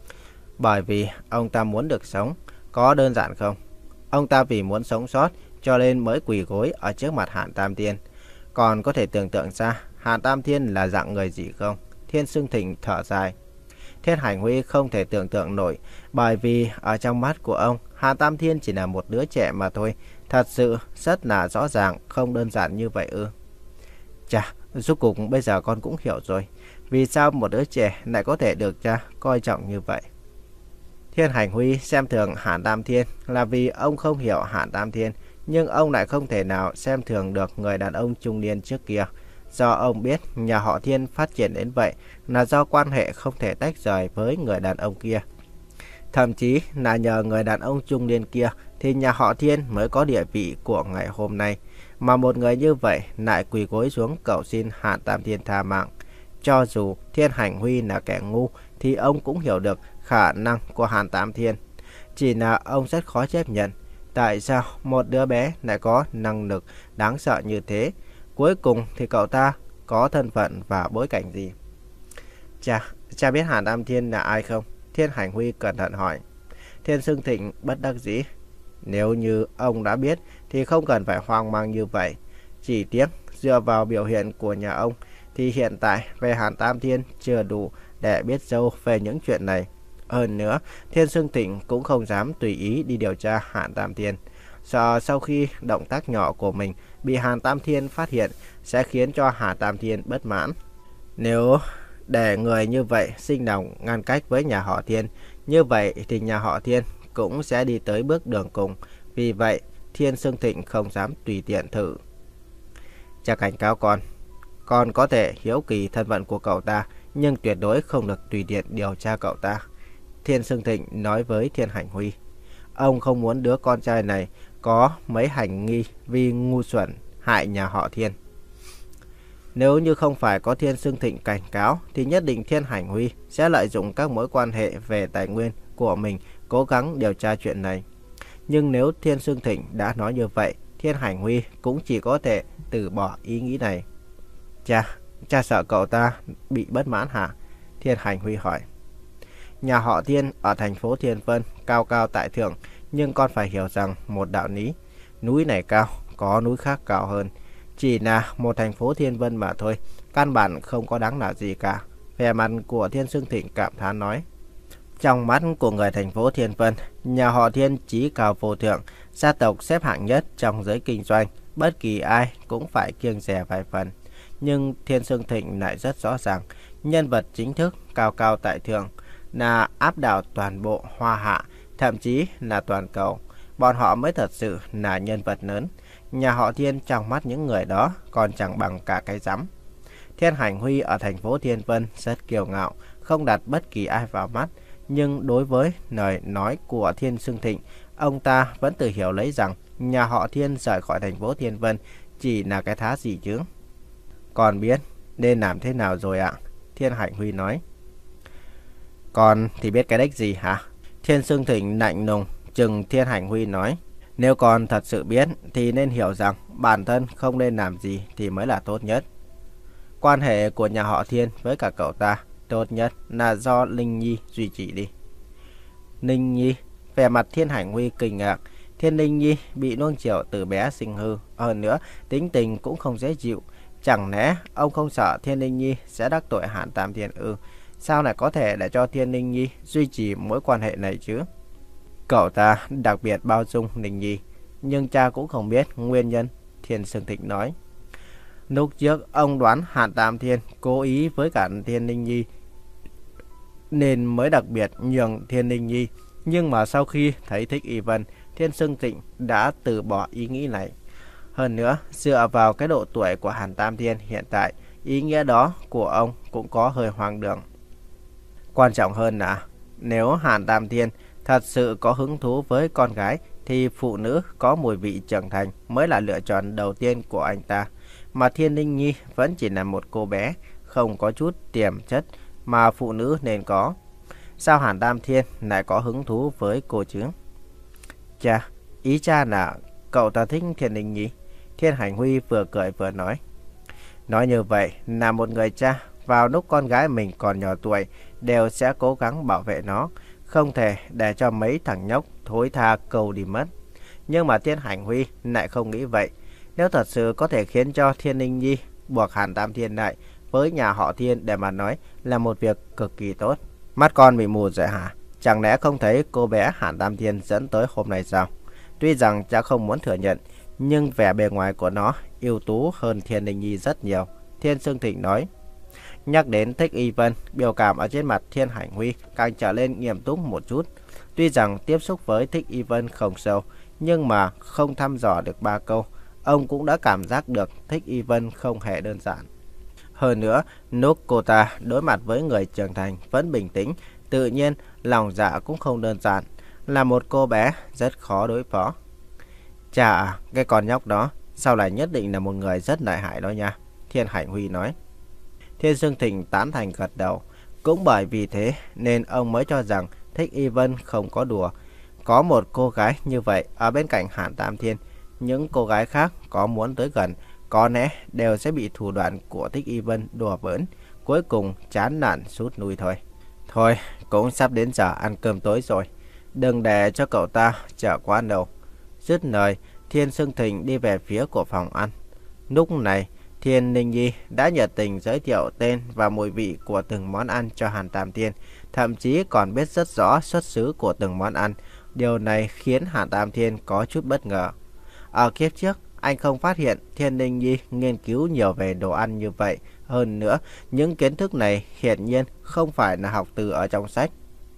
Bởi vì ông ta muốn được sống, có đơn giản không? Ông ta vì muốn sống sót cho nên mới quỳ gối ở trước mặt Hàn Tam Thiên. Còn có thể tưởng tượng ra Hàn Tam Thiên là dạng người gì không? Thiên Sương Thịnh thở dài. Thiên Hành Huy không thể tưởng tượng nổi, bởi vì ở trong mắt của ông, Hàn Tam Thiên chỉ là một đứa trẻ mà thôi. Thật sự rất là rõ ràng, không đơn giản như vậy ư? Chà, rốt cuộc bây giờ con cũng hiểu rồi. Vì sao một đứa trẻ lại có thể được cha coi trọng như vậy? Thiên Hành Huy xem thường Hàn Tam Thiên là vì ông không hiểu Hàn Tam Thiên, nhưng ông lại không thể nào xem thường được người đàn ông trung niên trước kia. Do ông biết nhà họ Thiên phát triển đến vậy là do quan hệ không thể tách rời với người đàn ông kia. Thậm chí là nhờ người đàn ông trung niên kia thì nhà họ Thiên mới có địa vị của ngày hôm nay. Mà một người như vậy lại quỳ gối xuống cầu xin Hàn Tam Thiên tha mạng. Cho dù Thiên Hành Huy là kẻ ngu thì ông cũng hiểu được khả năng của Hàn Tam Thiên. Chỉ là ông rất khó chấp nhận. Tại sao một đứa bé lại có năng lực đáng sợ như thế? Cuối cùng thì cậu ta có thân phận và bối cảnh gì? Cha, cha biết Hàn Tam Thiên là ai không? Thiên Hành Huy cẩn thận hỏi. Thiên Sương Thịnh bất đắc dĩ. Nếu như ông đã biết thì không cần phải hoang mang như vậy. Chỉ tiếc dựa vào biểu hiện của nhà ông thì hiện tại về Hàn Tam Thiên chưa đủ để biết dâu về những chuyện này. Hơn nữa, Thiên Sương Thịnh cũng không dám tùy ý đi điều tra Hàn Tam Thiên. Sợ sau khi động tác nhỏ của mình bị Hàn Tam Thiên phát hiện sẽ khiến cho Hàn Tam Thiên bất mãn. Nếu để người như vậy sinh lòng ngăn cách với nhà họ Thiên, như vậy thì nhà họ Thiên cũng sẽ đi tới bước đường cùng. Vì vậy, Thiên Sương Thịnh không dám tùy tiện thử. Cha cảnh cáo con, con có thể hiếu kỳ thân phận của cậu ta, nhưng tuyệt đối không được tùy tiện điều tra cậu ta. Thiên Sương Thịnh nói với Thiên Hành Huy. Ông không muốn đứa con trai này có mấy hành nghi vì ngu xuẩn hại nhà họ Thiên. Nếu như không phải có Thiên Sương Thịnh cảnh cáo thì nhất định Thiên Hành Huy sẽ lợi dụng các mối quan hệ về tài nguyên của mình cố gắng điều tra chuyện này. Nhưng nếu Thiên Sương Thịnh đã nói như vậy, Thiên Hành Huy cũng chỉ có thể từ bỏ ý nghĩ này. Cha, cha sợ cậu ta bị bất mãn hả? Thiên Hành Huy hỏi. Nhà họ Thiên ở thành phố Thiên Vân cao cao tại thượng, nhưng con phải hiểu rằng một đạo lý, núi này cao, có núi khác cao hơn. Chỉ là một thành phố Thiên Vân mà thôi, căn bản không có đáng là gì cả. Vẻ mặt của Thiên Sương Thịnh cảm thán nói. Trong mắt của người thành phố Thiên Vân, nhà họ Thiên chí cao vô thượng, gia tộc xếp hạng nhất trong giới kinh doanh, bất kỳ ai cũng phải kiêng dè vài phần. Nhưng Thiên Sương Thịnh lại rất rõ ràng, nhân vật chính thức cao cao tại thượng là áp đảo toàn bộ Hoa Hạ, thậm chí là toàn cầu. Bọn họ mới thật sự là nhân vật lớn. Nhà họ Thiên trong mắt những người đó còn chẳng bằng cả cái rắm. Thiên Hành Huy ở thành phố Thiên Vân rất kiêu ngạo, không đặt bất kỳ ai vào mắt. Nhưng đối với lời nói của Thiên Sương Thịnh, ông ta vẫn tự hiểu lấy rằng nhà họ Thiên rời khỏi thành phố Thiên Vân chỉ là cái thá gì chứ. Còn biết nên làm thế nào rồi ạ? Thiên Hạnh Huy nói. Con thì biết cái đếch gì hả? Thiên Sương Thịnh lạnh lùng chừng Thiên Hạnh Huy nói. Nếu con thật sự biết thì nên hiểu rằng bản thân không nên làm gì thì mới là tốt nhất. Quan hệ của nhà họ Thiên với cả cậu ta tốt nhất là do Linh Nhi duy trì đi. Linh Nhi? Vẻ mặt Thiên Hạnh Huy kinh ngạc. Thiên Linh Nhi bị nuông chiều từ bé sinh hư, hơn nữa tính tình cũng không dễ chịu. Chẳng lẽ ông không sợ Thiên Linh Nhi sẽ đắc tội Hàn Tam Thiên ư? Sao lại có thể để cho Thiên Linh Nhi duy trì mối quan hệ này chứ? Cậu ta đặc biệt bao dung Linh Nhi, nhưng cha cũng không biết nguyên nhân, Thiên Sương Thịnh nói. Lúc trước ông đoán Hàn Tam Thiên cố ý với cả Thiên Linh Nhi nên mới đặc biệt nhường Thiên Linh Nhi. Nhưng mà sau khi thấy Thích Y Vân, Thiên Sương Thịnh đã từ bỏ ý nghĩ này. Hơn nữa, dựa vào cái độ tuổi của Hàn Tam Thiên hiện tại, ý nghĩa đó của ông cũng có hơi hoang đường. Quan trọng hơn là, nếu Hàn Tam Thiên thật sự có hứng thú với con gái, thì phụ nữ có mùi vị trưởng thành mới là lựa chọn đầu tiên của anh ta. Mà Thiên Linh Nhi vẫn chỉ là một cô bé, không có chút tiềm chất mà phụ nữ nên có. Sao Hàn Tam Thiên lại có hứng thú với cô chứ? Cha, ý cha là cậu ta thích Thiên Linh Nhi. Thiên Hạnh Huy vừa cười vừa nói. Nói như vậy là một người cha vào lúc con gái mình còn nhỏ tuổi đều sẽ cố gắng bảo vệ nó, không thể để cho mấy thằng nhóc thối tha cầu đi mất. Nhưng mà Thiên Hạnh Huy lại không nghĩ vậy. Nếu thật sự có thể khiến cho Thiên Linh Nhi buộc Hàn Tam Thiên lại với nhà họ Thiên để mà nói là một việc cực kỳ tốt. Mắt con bị mù rồi hả? Chẳng lẽ không thấy cô bé Hàn Tam Thiên dẫn tới hôm nay sao? Tuy rằng cha không muốn thừa nhận, nhưng vẻ bề ngoài của nó ưu tú hơn Thiên Linh Nhi rất nhiều, Thiên Sương Thịnh nói. Nhắc đến Thích Y Vân, biểu cảm ở trên mặt Thiên Hạnh Huy càng trở lên nghiêm túc một chút. Tuy rằng tiếp xúc với Thích Y Vân không sâu, nhưng mà không thăm dò được ba câu, ông cũng đã cảm giác được Thích Y Vân không hề đơn giản. Hơn nữa, lúc cô ta đối mặt với người trưởng thành vẫn bình tĩnh, tự nhiên lòng dạ cũng không đơn giản, là một cô bé rất khó đối phó. Chà, cái con nhóc đó sau này nhất định là một người rất lợi hại đó nha, Thiên Hạnh Huy nói. Thiên Sương Thịnh tán thành gật đầu. Cũng bởi vì thế nên ông mới cho rằng Thích Y Vân không có đùa. Có một cô gái như vậy ở bên cạnh Hàn Tam Thiên, những cô gái khác có muốn tới gần, có lẽ đều sẽ bị thủ đoạn của Thích Y Vân đùa bỡn, cuối cùng chán nản sút lui thôi. Thôi, cũng sắp đến giờ ăn cơm tối rồi, đừng để cho cậu ta chờ quá lâu. Dứt lời, Thiên Sương Thịnh đi về phía của phòng ăn. Lúc này, Thiên Linh Nhi đã nhiệt tình giới thiệu tên và mùi vị của từng món ăn cho Hàn Tam Thiên, thậm chí còn biết rất rõ xuất xứ của từng món ăn. Điều này khiến Hàn Tam Thiên có chút bất ngờ. Ở kiếp trước, anh không phát hiện Thiên Linh Nhi nghiên cứu nhiều về đồ ăn như vậy. Hơn nữa, những kiến thức này hiển nhiên không phải là học từ ở trong sách.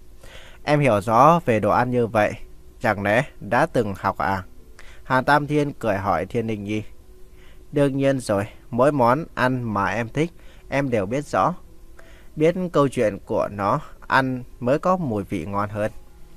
Em hiểu rõ về đồ ăn như vậy, chẳng lẽ đã từng học à? Hàn Tam Thiên cười hỏi Thiên Linh Nhi. Đương nhiên rồi, mỗi món ăn mà em thích, em đều biết rõ. Biết câu chuyện của nó, ăn mới có mùi vị ngon hơn.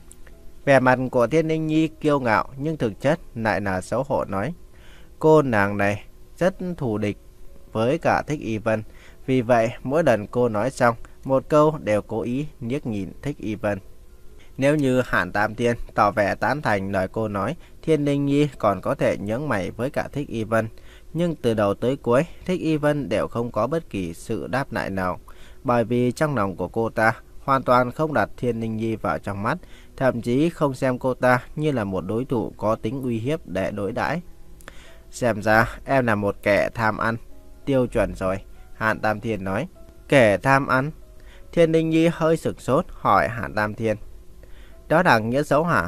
Vẻ mặt của Thiên Linh Nhi kiêu ngạo nhưng thực chất lại là xấu hổ nói. Cô nàng này rất thù địch với cả Thích Y Vân. Vì vậy, mỗi lần cô nói xong, một câu đều cố ý liếc nhìn Thích Y Vân. Nếu như Hàn Tam Thiên tỏ vẻ tán thành lời cô nói, Thiên Linh Nhi còn có thể nhướng mày với cả Thích Y Vân. Nhưng từ đầu tới cuối, Thích Y Vân đều không có bất kỳ sự đáp lại nào. Bởi vì trong lòng của cô ta hoàn toàn không đặt Thiên Linh Nhi vào trong mắt, thậm chí không xem cô ta như là một đối thủ có tính uy hiếp để đối đãi. Xem ra em là một kẻ tham ăn, tiêu chuẩn rồi, Hàn Tam Thiên nói. Kẻ tham ăn? Thiên Linh Nhi hơi sửng sốt hỏi Hàn Tam Thiên. Đó là nghĩa xấu hả?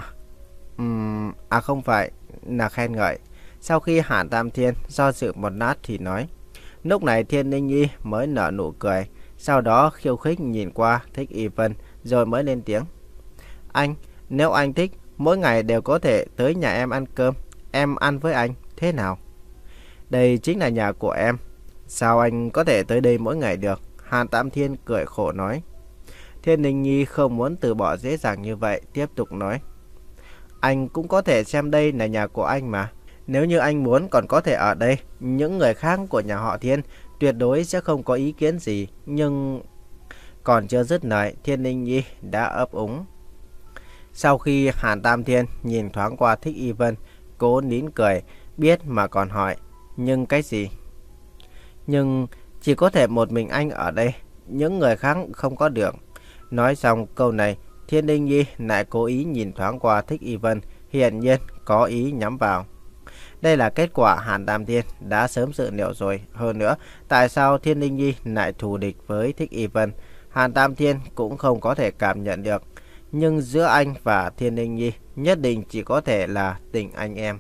Ừm, à không phải, là khen ngợi. Sau khi Hàn Tam Thiên do dự một lát thì nói. Lúc này Thiên Linh Nhi mới nở nụ cười, sau đó khiêu khích nhìn qua Thích Y Vân rồi mới lên tiếng. Anh, nếu anh thích, mỗi ngày đều có thể tới nhà em ăn cơm, em ăn với anh, thế nào? Đây chính là nhà của em, sao anh có thể tới đây mỗi ngày được? Hàn Tam Thiên cười khổ nói. Thiên Linh Nhi không muốn từ bỏ dễ dàng như vậy, tiếp tục nói. Anh cũng có thể xem đây là nhà của anh mà. Nếu như anh muốn còn có thể ở đây, những người khác của nhà họ Thiên tuyệt đối sẽ không có ý kiến gì. Nhưng Còn chưa dứt lời, Thiên Linh Nhi đã ấp úng. Sau khi Hàn Tam Thiên nhìn thoáng qua Thích Y Vân, cố nín cười, biết mà còn hỏi, nhưng cái gì? Nhưng chỉ có thể một mình anh ở đây, những người khác không có được. Nói xong câu này, Thiên Linh Nhi lại cố ý nhìn thoáng qua Thích Y Vân, hiển nhiên có ý nhắm vào. Đây là kết quả Hàn Tam Thiên đã sớm dự liệu rồi. Hơn nữa, tại sao Thiên Linh Nhi lại thù địch với Thích Y Vân, Hàn Tam Thiên cũng không có thể cảm nhận được. Nhưng giữa anh và Thiên Linh Nhi nhất định chỉ có thể là tình anh em.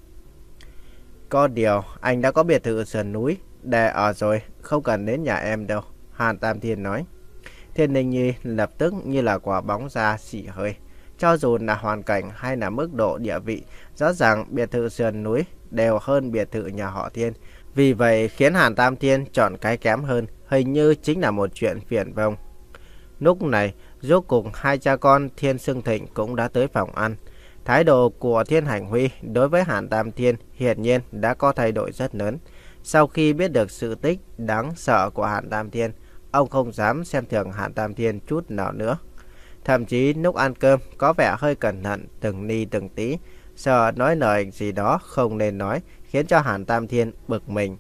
Có điều, anh đã có biệt thự sườn núi để ở rồi, không cần đến nhà em đâu, Hàn Tam Thiên nói. Thiên Linh Nhi lập tức như là quả bóng ra xỉ hơi. Cho dù là hoàn cảnh hay là mức độ địa vị, rõ ràng biệt thự sườn núi đều hơn biệt thự nhà họ Thiên. Vì vậy khiến Hàn Tam Thiên chọn cái kém hơn, hình như chính là một chuyện phiền vông. Lúc này, rốt cuộc hai cha con Thiên Xưng Thịnh cũng đã tới phòng ăn. Thái độ của Thiên Hành Huy đối với Hàn Tam Thiên hiển nhiên đã có thay đổi rất lớn. Sau khi biết được sự tích đáng sợ của Hàn Tam Thiên, ông không dám xem thường Hàn Tam Thiên chút nào nữa. Thậm chí lúc ăn cơm có vẻ hơi cẩn thận từng ly từng tí, sợ nói lời gì đó không nên nói, khiến cho Hàn Tam Thiên bực mình.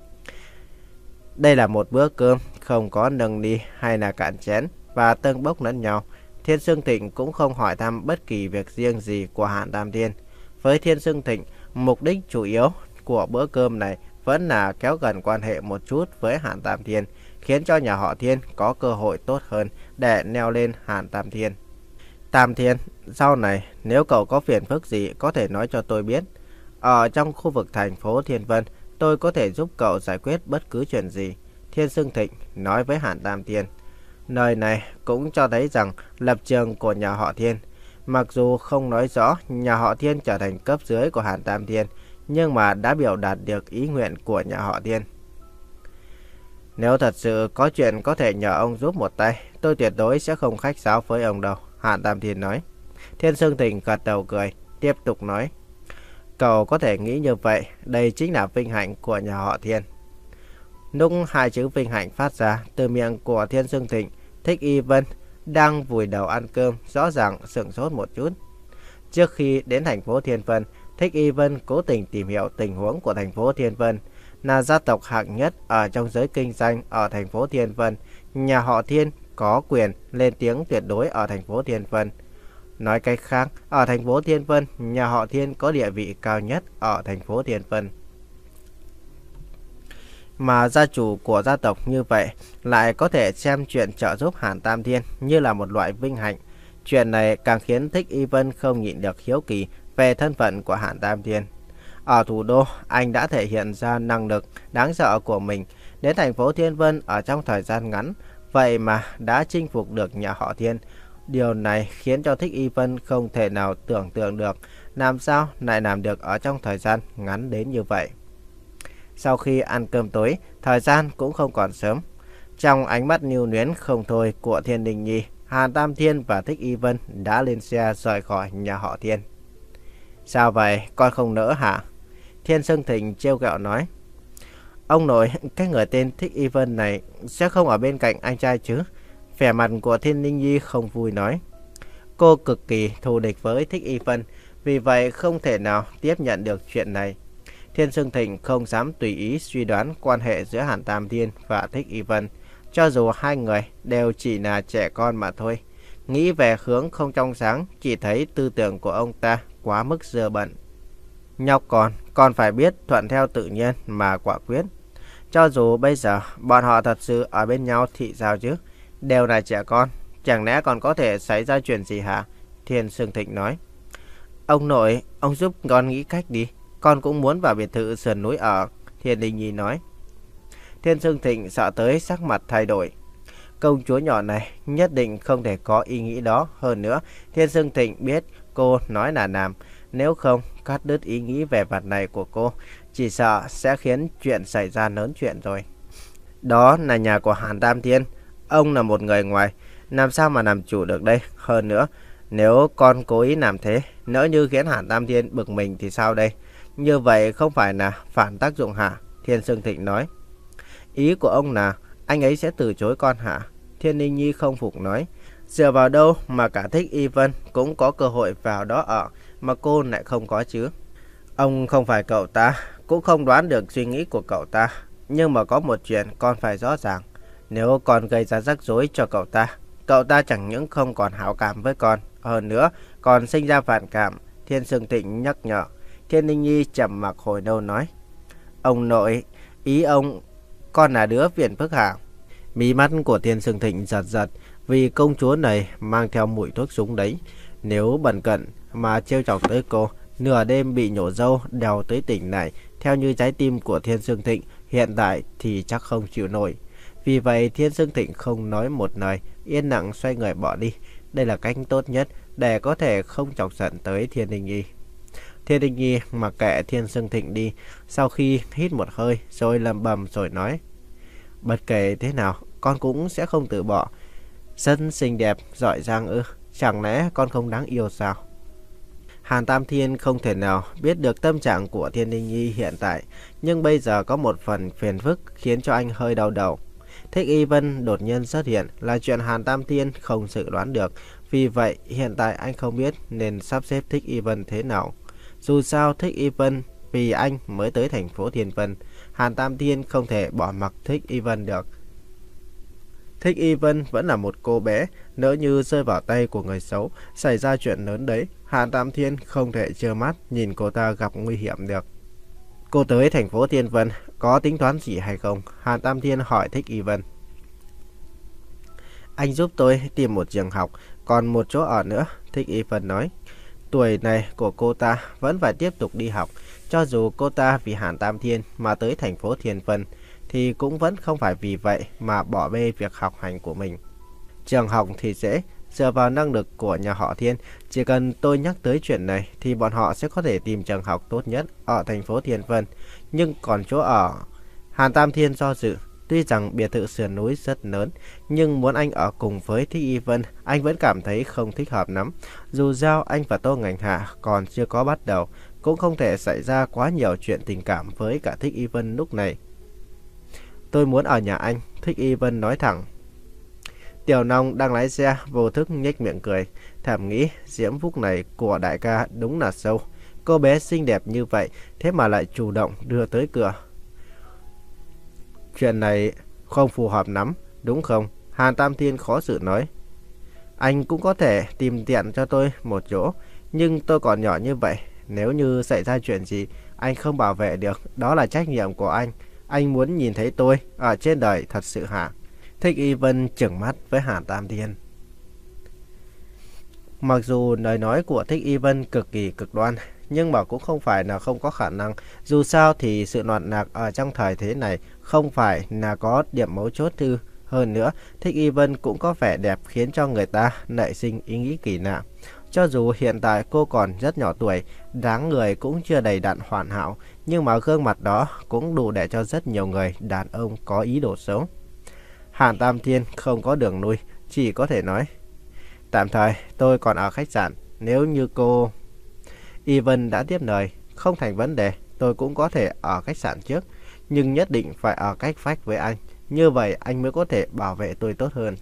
Đây là một bữa cơm không có nâng ly hay là cạn chén và tâng bốc lẫn nhau. Thiên Xưng Thịnh cũng không hỏi thăm bất kỳ việc riêng gì của Hàn Tam Thiên. Với Thiên Xưng Thịnh, mục đích chủ yếu của bữa cơm này vẫn là kéo gần quan hệ một chút với Hàn Tam Thiên, khiến cho nhà họ Thiên có cơ hội tốt hơn để leo lên Hàn Tam Thiên. Tam Thiên, sau này nếu cậu có phiền phức gì có thể nói cho tôi biết. Ở trong khu vực thành phố Thiên Vân, tôi có thể giúp cậu giải quyết bất cứ chuyện gì, Thiên Xưng Thịnh nói với Hàn Tam Thiên. Lời này cũng cho thấy rằng lập trường của nhà họ Thiên. Mặc dù không nói rõ nhà họ Thiên trở thành cấp dưới của Hàn Tam Thiên, nhưng mà đã biểu đạt được ý nguyện của nhà họ Thiên. Nếu thật sự có chuyện có thể nhờ ông giúp một tay, tôi tuyệt đối sẽ không khách sáo với ông đâu, Hàn Tam Thiên nói. Thiên Xưng Thịnh gật đầu cười, tiếp tục nói. Cậu có thể nghĩ như vậy, đây chính là vinh hạnh của nhà họ Thiên. Lúc hai chữ vinh hạnh phát ra từ miệng của Thiên Xưng Thịnh, Thích Y Vân đang vùi đầu ăn cơm rõ ràng sửng sốt một chút. Trước khi đến thành phố Thiên Vân, Thích Y Vân cố tình tìm hiểu tình huống của thành phố Thiên Vân. Là gia tộc hạng nhất ở trong giới kinh doanh ở thành phố Thiên Vân, nhà họ Thiên có quyền lên tiếng tuyệt đối ở thành phố Thiên Vân. Nói cách khác, ở thành phố Thiên Vân, nhà họ Thiên có địa vị cao nhất ở thành phố Thiên Vân. Mà gia chủ của gia tộc như vậy lại có thể xem chuyện trợ giúp Hàn Tam Thiên như là một loại vinh hạnh. Chuyện này càng khiến Thích Y Vân không nhịn được hiếu kỳ về thân phận của Hàn Tam Thiên. Ở thủ đô, anh đã thể hiện ra năng lực đáng sợ của mình. Đến thành phố Thiên Vân ở trong thời gian ngắn, vậy mà đã chinh phục được nhà họ Thiên. Điều này khiến cho Thích Y Vân không thể nào tưởng tượng được làm sao lại làm được ở trong thời gian ngắn đến như vậy. Sau khi ăn cơm tối, thời gian cũng không còn sớm. Trong ánh mắt nhu luyến không thôi của Thiên Linh Nhi, Hàn Tam Thiên và Thích Y Vân đã lên xe rời khỏi nhà họ Thiên. Sao vậy, con không nỡ hả? Thiên Xưng Thịnh trêu ghẹo nói. Ông nội, cái người tên Thích Y Vân này sẽ không ở bên cạnh anh trai chứ? Vẻ mặt của Thiên Linh Nhi không vui nói. Cô cực kỳ thù địch với Thích Y Vân, vì vậy không thể nào tiếp nhận được chuyện này. Thiên Xưng Thịnh không dám tùy ý suy đoán quan hệ giữa Hàn Tam Thiên và Thích Y Vân, cho dù hai người đều chỉ là trẻ con mà thôi. Nghĩ về hướng không trong sáng, chỉ thấy tư tưởng của ông ta quá mức dơ bẩn. Nhóc con, con phải biết thuận theo tự nhiên mà quả quyết. Cho dù bây giờ bọn họ thật sự ở bên nhau thì sao chứ? Đều là trẻ con, chẳng lẽ còn có thể xảy ra chuyện gì hả? Thiên Xưng Thịnh nói. Ông nội, ông giúp con nghĩ cách đi. Con cũng muốn vào biệt thự sườn núi ở, Thiên Linh Nhi nói. Thiên Xưng Thịnh sợ tới sắc mặt thay đổi. Công chúa nhỏ này nhất định không thể có ý nghĩ đó. Hơn nữa, Thiên Xưng Thịnh biết cô nói là làm. Nếu không cắt đứt ý nghĩ về vật này của cô, chỉ sợ sẽ khiến chuyện xảy ra lớn chuyện rồi. Đó là nhà của Hàn Tam Thiên. Ông là một người ngoài, làm sao mà làm chủ được đây? Hơn nữa, nếu con cố ý làm thế, nỡ như khiến Hàn Tam Thiên bực mình thì sao đây? Như vậy không phải là phản tác dụng hả? Thiên Xưng Thịnh nói. Ý của ông là anh ấy sẽ từ chối con hả? Thiên Ninh Nhi không phục nói. Dựa vào đâu mà cả Thích Y Vân cũng có cơ hội vào đó ở, mà cô lại không có chứ? Ông không phải cậu ta, cũng không đoán được suy nghĩ của cậu ta. Nhưng mà có một chuyện con phải rõ ràng. Nếu con gây ra rắc rối cho cậu ta, cậu ta chẳng những không còn hảo cảm với con, hơn nữa còn sinh ra phản cảm. Thiên Sương Thịnh nhắc nhở. Thiên Ninh Nhi trầm mặc hồi lâu nói. Ông nội, ý ông, con là đứa phiền phức hả? Mí mắt của Thiên Sương Thịnh giật giật, vì công chúa này mang theo mùi thuốc súng đấy. Nếu bần cận mà trêu chọc tới cô, nửa đêm bị nhổ râu đèo tới tỉnh này, theo như trái tim của Thiên Sương Thịnh hiện tại thì chắc không chịu nổi. Vì vậy Thiên Sương Thịnh không nói một lời, yên lặng xoay người bỏ đi. Đây là cách tốt nhất để có thể không chọc giận tới Thiên Ninh Nhi. Thiên Ninh Nhi mặc kệ Thiên Sương Thịnh đi, sau khi hít một hơi rồi lẩm bẩm rồi nói. Bất kể thế nào, con cũng sẽ không từ bỏ. Rất xinh đẹp, giỏi giang ư, chẳng lẽ con không đáng yêu sao? Hàn Tam Thiên không thể nào biết được tâm trạng của Thiên Ninh Nhi hiện tại, nhưng bây giờ có một phần phiền phức khiến cho anh hơi đau đầu. Thích Y Vân đột nhiên xuất hiện là chuyện Hàn Tam Thiên không dự đoán được, vì vậy hiện tại anh không biết nên sắp xếp Thích Y Vân thế nào. Dù sao Thích Y Vân vì anh mới tới thành phố Thiên Vân, Hàn Tam Thiên không thể bỏ mặc Thích Y Vân được. Thích Y Vân vẫn là một cô bé, nỡ như rơi vào tay của người xấu, xảy ra chuyện lớn đấy, Hàn Tam Thiên không thể trơ mắt nhìn cô ta gặp nguy hiểm được. Cô tới thành phố Thiên Vân có tính toán gì hay không? Hàn Tam Thiên hỏi Thích Y Vân. Anh giúp tôi tìm một trường học, còn một chỗ ở nữa, Thích Y Vân nói. Tuổi này của cô ta vẫn phải tiếp tục đi học, cho dù cô ta vì Hàn Tam Thiên mà tới thành phố Thiên Vân, thì cũng vẫn không phải vì vậy mà bỏ bê việc học hành của mình. Trường học thì dễ, dựa vào năng lực của nhà họ Thiên, chỉ cần tôi nhắc tới chuyện này thì bọn họ sẽ có thể tìm trường học tốt nhất ở thành phố Thiên Vân. Nhưng còn chỗ ở, Hàn Tam Thiên do dự. Tuy rằng biệt thự sườn núi rất lớn, nhưng muốn anh ở cùng với Thích Y Vân, anh vẫn cảm thấy không thích hợp lắm. Dù sao anh và Tô Ngành Hạ còn chưa có bắt đầu, cũng không thể xảy ra quá nhiều chuyện tình cảm với cả Thích Y Vân lúc này. Tôi muốn ở nhà anh, Thích Y Vân nói thẳng. Tiểu Nông đang lái xe vô thức nhếch miệng cười, thầm nghĩ diễm phúc này của đại ca đúng là sâu. Cô bé xinh đẹp như vậy, thế mà lại chủ động đưa tới cửa. Chuyện này không phù hợp lắm, đúng không? Hàn Tam Thiên khó xử nói. Anh cũng có thể tìm tiện cho tôi một chỗ, nhưng tôi còn nhỏ như vậy. Nếu như xảy ra chuyện gì, anh không bảo vệ được, đó là trách nhiệm của anh. Anh muốn nhìn thấy tôi ở trên đời thật sự hả? Thích Y Vân trừng mắt với Hàn Tam Thiên. Mặc dù lời nói của Thích Y Vân cực kỳ cực đoan, nhưng mà cũng không phải là không có khả năng. Dù sao thì sự loạn lạc ở trong thời thế này không phải là có điểm mấu chốt thư. Hơn nữa, Thích Y Vân cũng có vẻ đẹp khiến cho người ta nảy sinh ý nghĩ kỳ lạ. Cho dù hiện tại cô còn rất nhỏ tuổi, dáng người cũng chưa đầy đặn hoàn hảo, nhưng mà gương mặt đó cũng đủ để cho rất nhiều người đàn ông có ý đồ xấu. Hàn Tam Thiên không có đường lui, chỉ có thể nói. Tạm thời tôi còn ở khách sạn, nếu như cô... Y Vân đã tiếp lời, không thành vấn đề, tôi cũng có thể ở khách sạn trước, nhưng nhất định phải ở cách vách với anh, như vậy anh mới có thể bảo vệ tôi tốt hơn.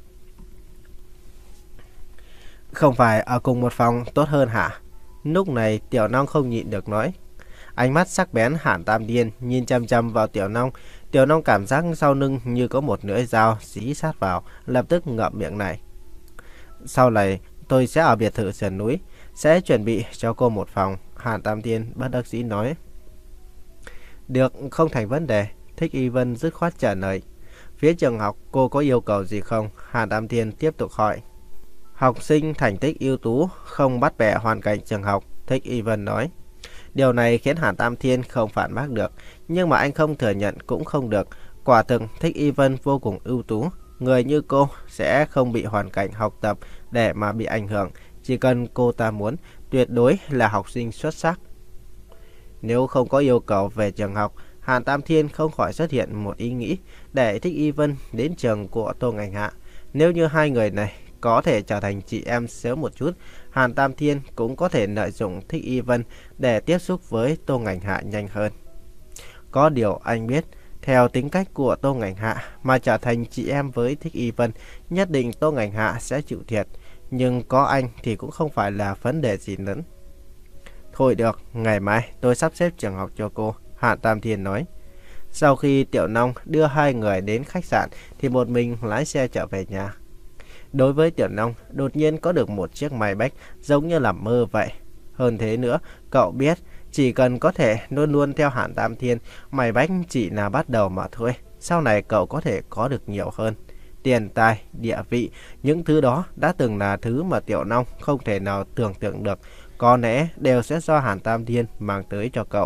Không phải ở cùng một phòng tốt hơn hả? Lúc này Tiểu Nông không nhịn được nói. Ánh mắt sắc bén Hàn Tam Thiên nhìn chăm chăm vào Tiểu Nông. Tiểu Nông cảm giác sau lưng như có một lưỡi dao dí sát vào, lập tức ngậm miệng này. Sau này tôi sẽ ở biệt thự sườn núi, sẽ chuẩn bị cho cô một phòng, Hàn Tam Thiên bất đắc dĩ nói. Được, không thành vấn đề, Thích Y Vân dứt khoát trả lời. Phía trường học cô có yêu cầu gì không? Hàn Tam Thiên tiếp tục hỏi. Học sinh thành tích ưu tú, không bắt bẻ hoàn cảnh trường học, Thích Y Vân nói. Điều này khiến Hàn Tam Thiên không phản bác được, nhưng mà anh không thừa nhận cũng không được. Quả thực Thích Y Vân vô cùng ưu tú, người như cô sẽ không bị hoàn cảnh học tập để mà bị ảnh hưởng. Chỉ cần cô ta muốn, tuyệt đối là học sinh xuất sắc. Nếu không có yêu cầu về trường học, Hàn Tam Thiên không khỏi xuất hiện một ý nghĩ để Thích Y Vân đến trường của Tô Ngành Hạ. Nếu như hai người này có thể trở thành chị em sớm một chút, Hàn Tam Thiên cũng có thể lợi dụng Thích Y Vân để tiếp xúc với Tô Ngành Hạ nhanh hơn. Có điều anh biết, Theo tính cách của Tô Ngành Hạ mà trở thành chị em với Thích Y Vân, nhất định Tô Ngành Hạ sẽ chịu thiệt. Nhưng có anh thì cũng không phải là vấn đề gì lớn. Thôi được, ngày mai tôi sắp xếp trường học cho cô, Hạ Tam Thiên nói. Sau khi Tiểu Long đưa hai người đến khách sạn thì một mình lái xe trở về nhà. Đối với Tiểu Long, đột nhiên có được một chiếc Maybach giống như là mơ vậy. Hơn thế nữa, cậu biết chỉ cần có thể luôn luôn theo Hạ Tam Thiên, Maybach chỉ là bắt đầu mà thôi. Sau này cậu có thể có được nhiều hơn. Tiền tài, địa vị, những thứ đó đã từng là thứ mà Tiểu Long không thể nào tưởng tượng được. Có lẽ đều sẽ do Hàn Tam Thiên mang tới cho cậu.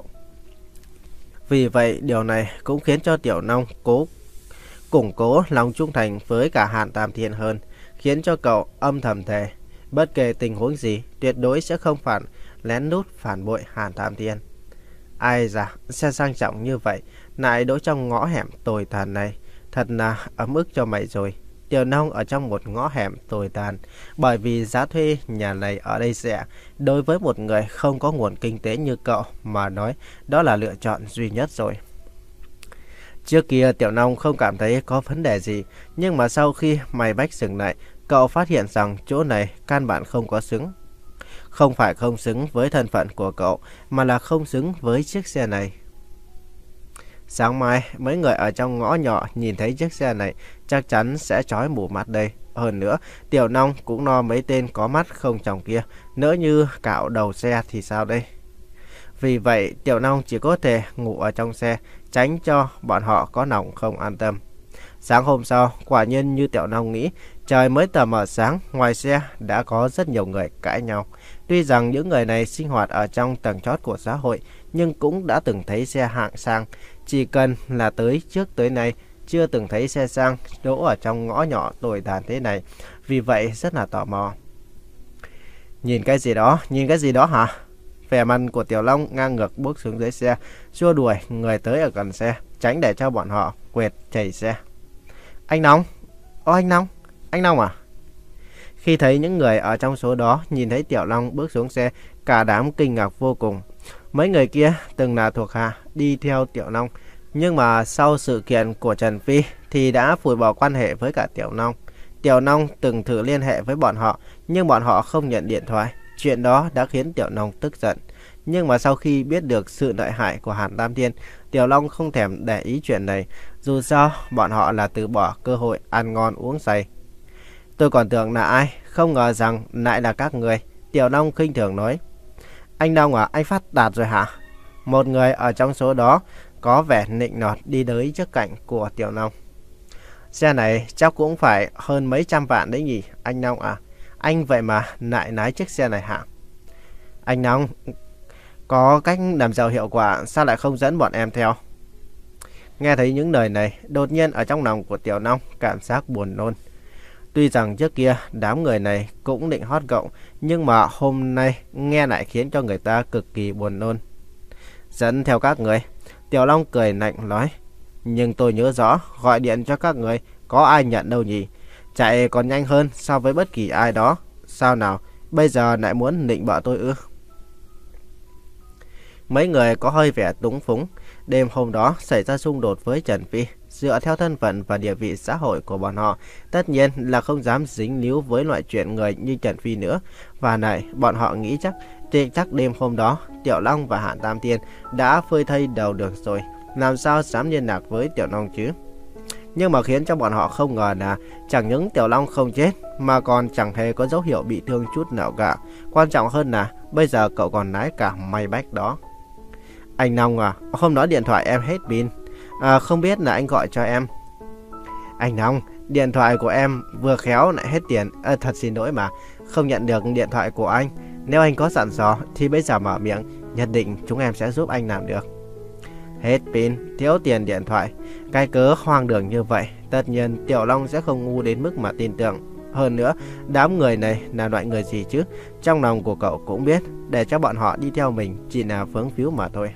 Vì vậy, điều này cũng khiến cho Tiểu Long cố củng cố lòng trung thành với cả Hàn Tam Thiên hơn, khiến cho cậu âm thầm thề, bất kể tình huống gì, tuyệt đối sẽ không phản lén lút phản bội Hàn Tam Thiên. Ai da, xe sang trọng như vậy, lại đỗ trong ngõ hẻm tồi tàn này, thật là ấm ức cho mày rồi. Tiểu Long ở trong một ngõ hẻm tồi tàn, bởi vì giá thuê nhà này ở đây rẻ. Đối với một người không có nguồn kinh tế như cậu mà nói, đó là lựa chọn duy nhất rồi. Trước kia Tiểu Long không cảm thấy có vấn đề gì, nhưng mà sau khi Maybach dừng lại, cậu phát hiện rằng chỗ này căn bản không có xứng. Không phải không xứng với thân phận của cậu, mà là không xứng với chiếc xe này. Sáng mai, mấy người ở trong ngõ nhỏ nhìn thấy chiếc xe này chắc chắn sẽ chói mù mắt đây. Hơn nữa, Tiểu Long cũng no mấy tên có mắt không tròng kia. Nỡ như cạo đầu xe thì sao đây? Vì vậy, Tiểu Long chỉ có thể ngủ ở trong xe, tránh cho bọn họ có lòng không an tâm. Sáng hôm sau, quả nhiên như Tiểu Long nghĩ, trời mới tờ mờ sáng, ngoài xe đã có rất nhiều người cãi nhau. Tuy rằng những người này sinh hoạt ở trong tầng chót của xã hội, nhưng cũng đã từng thấy xe hạng sang. Chỉ cần là tới trước tới nay, chưa từng thấy xe sang đỗ ở trong ngõ nhỏ tồi tàn thế này. Vì vậy rất là tò mò. Nhìn cái gì đó, nhìn cái gì đó hả? Vẻ mặt của Tiểu Long ngang ngược bước xuống dưới xe, xua đuổi người tới ở gần xe, tránh để cho bọn họ quệt chảy xe. Anh Long, ô anh Long, anh Long à? Khi thấy những người ở trong số đó nhìn thấy Tiểu Long bước xuống xe, cả đám kinh ngạc vô cùng. Mấy người kia từng là thuộc hạ đi theo Tiểu Long, nhưng mà sau sự kiện của Trần Phi thì đã phủi bỏ quan hệ với cả Tiểu Long. Tiểu Long từng thử liên hệ với bọn họ, nhưng bọn họ không nhận điện thoại. Chuyện đó đã khiến Tiểu Long tức giận. Nhưng mà sau khi biết được sự lợi hại của Hàn Tam Thiên, Tiểu Long không thèm để ý chuyện này. Dù sao, bọn họ là từ bỏ cơ hội ăn ngon uống say. Tôi còn tưởng là ai, không ngờ rằng lại là các người. Tiểu Long khinh thường nói. Anh Long à, anh phát đạt rồi hả? Một người ở trong số đó có vẻ nịnh nọt đi tới trước cạnh của Tiểu Long. Xe này chắc cũng phải hơn mấy trăm vạn đấy nhỉ, anh Long à? Anh vậy mà lại lái chiếc xe này hả? Anh Long, có cách làm giàu hiệu quả, sao lại không dẫn bọn em theo? Nghe thấy những lời này, đột nhiên ở trong lòng của Tiểu Long cảm giác buồn nôn. Tuy rằng trước kia đám người này cũng định hót cậu, nhưng mà hôm nay nghe lại khiến cho người ta cực kỳ buồn nôn. Dẫn theo các người, Tiểu Long cười lạnh nói. Nhưng tôi nhớ rõ, gọi điện cho các người, có ai nhận đâu nhỉ? Chạy còn nhanh hơn so với bất kỳ ai đó. Sao nào, bây giờ lại muốn nịnh bợ tôi ư? Mấy người có hơi vẻ túng phúng. Đêm hôm đó xảy ra xung đột với Trần Phi. Dựa theo thân phận và địa vị xã hội của bọn họ, tất nhiên là không dám dính líu với loại chuyện người như Trần Phi nữa. Và này, bọn họ nghĩ chắc, thì chắc đêm hôm đó, Tiểu Long và Hàn Tam Thiên đã phơi thây đầu được rồi. Làm sao dám liên lạc với Tiểu Long chứ? Nhưng mà khiến cho bọn họ không ngờ là chẳng những Tiểu Long không chết, mà còn chẳng hề có dấu hiệu bị thương chút nào cả. Quan trọng hơn là bây giờ cậu còn lái cả Maybach đó. Anh Long à, hôm đó điện thoại em hết pin. À, không biết là anh gọi cho em. Anh Long, điện thoại của em vừa khéo lại hết tiền. À, thật xin lỗi mà, không nhận được điện thoại của anh. Nếu anh có dặn dò thì bây giờ mở miệng, nhất định chúng em sẽ giúp anh làm được. Hết pin, thiếu tiền điện thoại. Cái cớ hoang đường như vậy, tất nhiên Tiểu Long sẽ không ngu đến mức mà tin tưởng. Hơn nữa, đám người này là loại người gì chứ? Trong lòng của cậu cũng biết, để cho bọn họ đi theo mình chỉ là vướng víu mà thôi.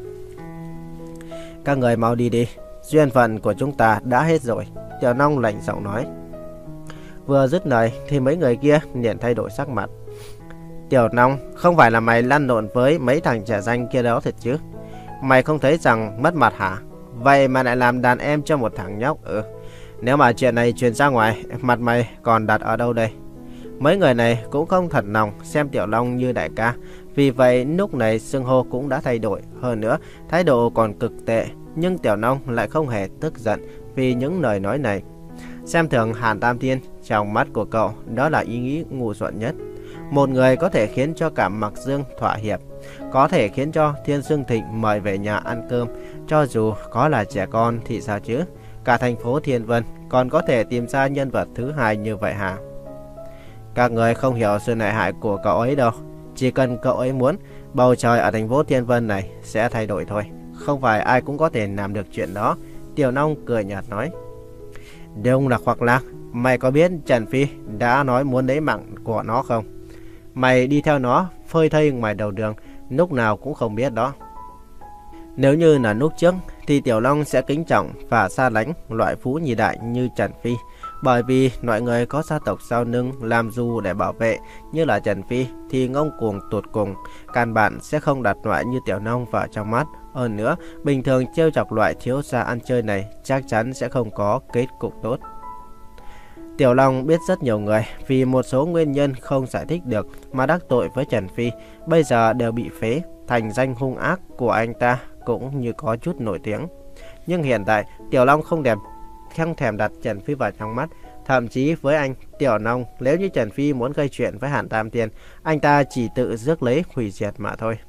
Các người mau đi đi, duyên phận của chúng ta đã hết rồi, Tiểu Long lạnh giọng nói. Vừa dứt lời thì mấy người kia liền thay đổi sắc mặt. Tiểu Long, không phải là mày lăn lộn với mấy thằng trẻ danh kia đó thật chứ? Mày không thấy rằng mất mặt hả? vậy mà lại làm đàn em cho một thằng nhóc. Ừ, nếu mà chuyện này truyền ra ngoài, mặt mày còn đặt ở đâu đây? Mấy người này cũng không thật lòng xem Tiểu Long như đại ca, vì vậy lúc này xưng hô cũng đã thay đổi. Hơn nữa, thái độ còn cực tệ, nhưng Tiểu Long lại không hề tức giận vì những lời nói này. Xem thường Hàn Tam Thiên, trong mắt của cậu, đó là ý nghĩ ngu xuẩn nhất. Một người có thể khiến cho cả Mặc Dương thỏa hiệp, có thể khiến cho Thiên Sương Thịnh mời về nhà ăn cơm, cho dù có là trẻ con thì sao chứ? Cả thành phố Thiên Vân còn có thể tìm ra nhân vật thứ hai như vậy hả? Các người không hiểu sự lợi hại của cậu ấy đâu. Chỉ cần cậu ấy muốn, bầu trời ở thành phố Thiên Vân này sẽ thay đổi thôi. Không phải ai cũng có thể làm được chuyện đó. Tiểu Long cười nhạt nói. Đúng là khoác lác. Mày có biết Trần Phi đã nói muốn lấy mạng của nó không? Mày đi theo nó, phơi thây ngoài đầu đường, lúc nào cũng không biết đó. Nếu như là lúc trước, thì Tiểu Long sẽ kính trọng và xa lánh loại phú nhị đại như Trần Phi. Bởi vì loại người có gia tộc sau lưng làm dù để bảo vệ như là Trần Phi thì ngông cuồng tột cùng, căn bản sẽ không đặt loại như Tiểu Long vào trong mắt. Hơn nữa, bình thường trêu chọc loại thiếu gia ăn chơi này chắc chắn sẽ không có kết cục tốt. Tiểu Long biết rất nhiều người vì một số nguyên nhân không giải thích được mà đắc tội với Trần Phi, bây giờ đều bị phế, thành danh hung ác của anh ta cũng như có chút nổi tiếng. Nhưng hiện tại, Tiểu Long không đẹp không thèm đặt Trần Phi vào trong mắt. Thậm chí với anh, Tiểu Long, nếu như Trần Phi muốn gây chuyện với Hàn Tam Thiên, anh ta chỉ tự rước lấy hủy diệt mà thôi.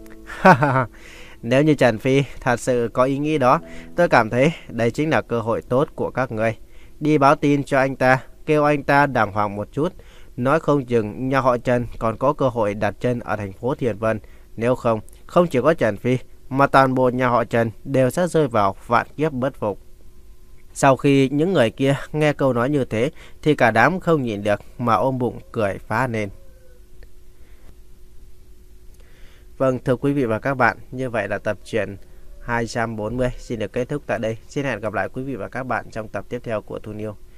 Nếu như Trần Phi thật sự có ý nghĩ đó, tôi cảm thấy đây chính là cơ hội tốt của các người. Đi báo tin cho anh ta, kêu anh ta đàng hoàng một chút. Nói không chừng nhà họ Trần còn có cơ hội đặt chân ở thành phố Thiên Vân. Nếu không, không chỉ có Trần Phi, mà toàn bộ nhà họ Trần đều sẽ rơi vào vạn kiếp bất phục. Sau khi những người kia nghe câu nói như thế, thì cả đám không nhịn được mà ôm bụng cười phá lên. Vâng, thưa quý vị và các bạn, như vậy là tập truyện hai trăm bốn mươi xin được kết thúc tại đây. Xin hẹn gặp lại quý vị và các bạn trong tập tiếp theo của Thu Niêu.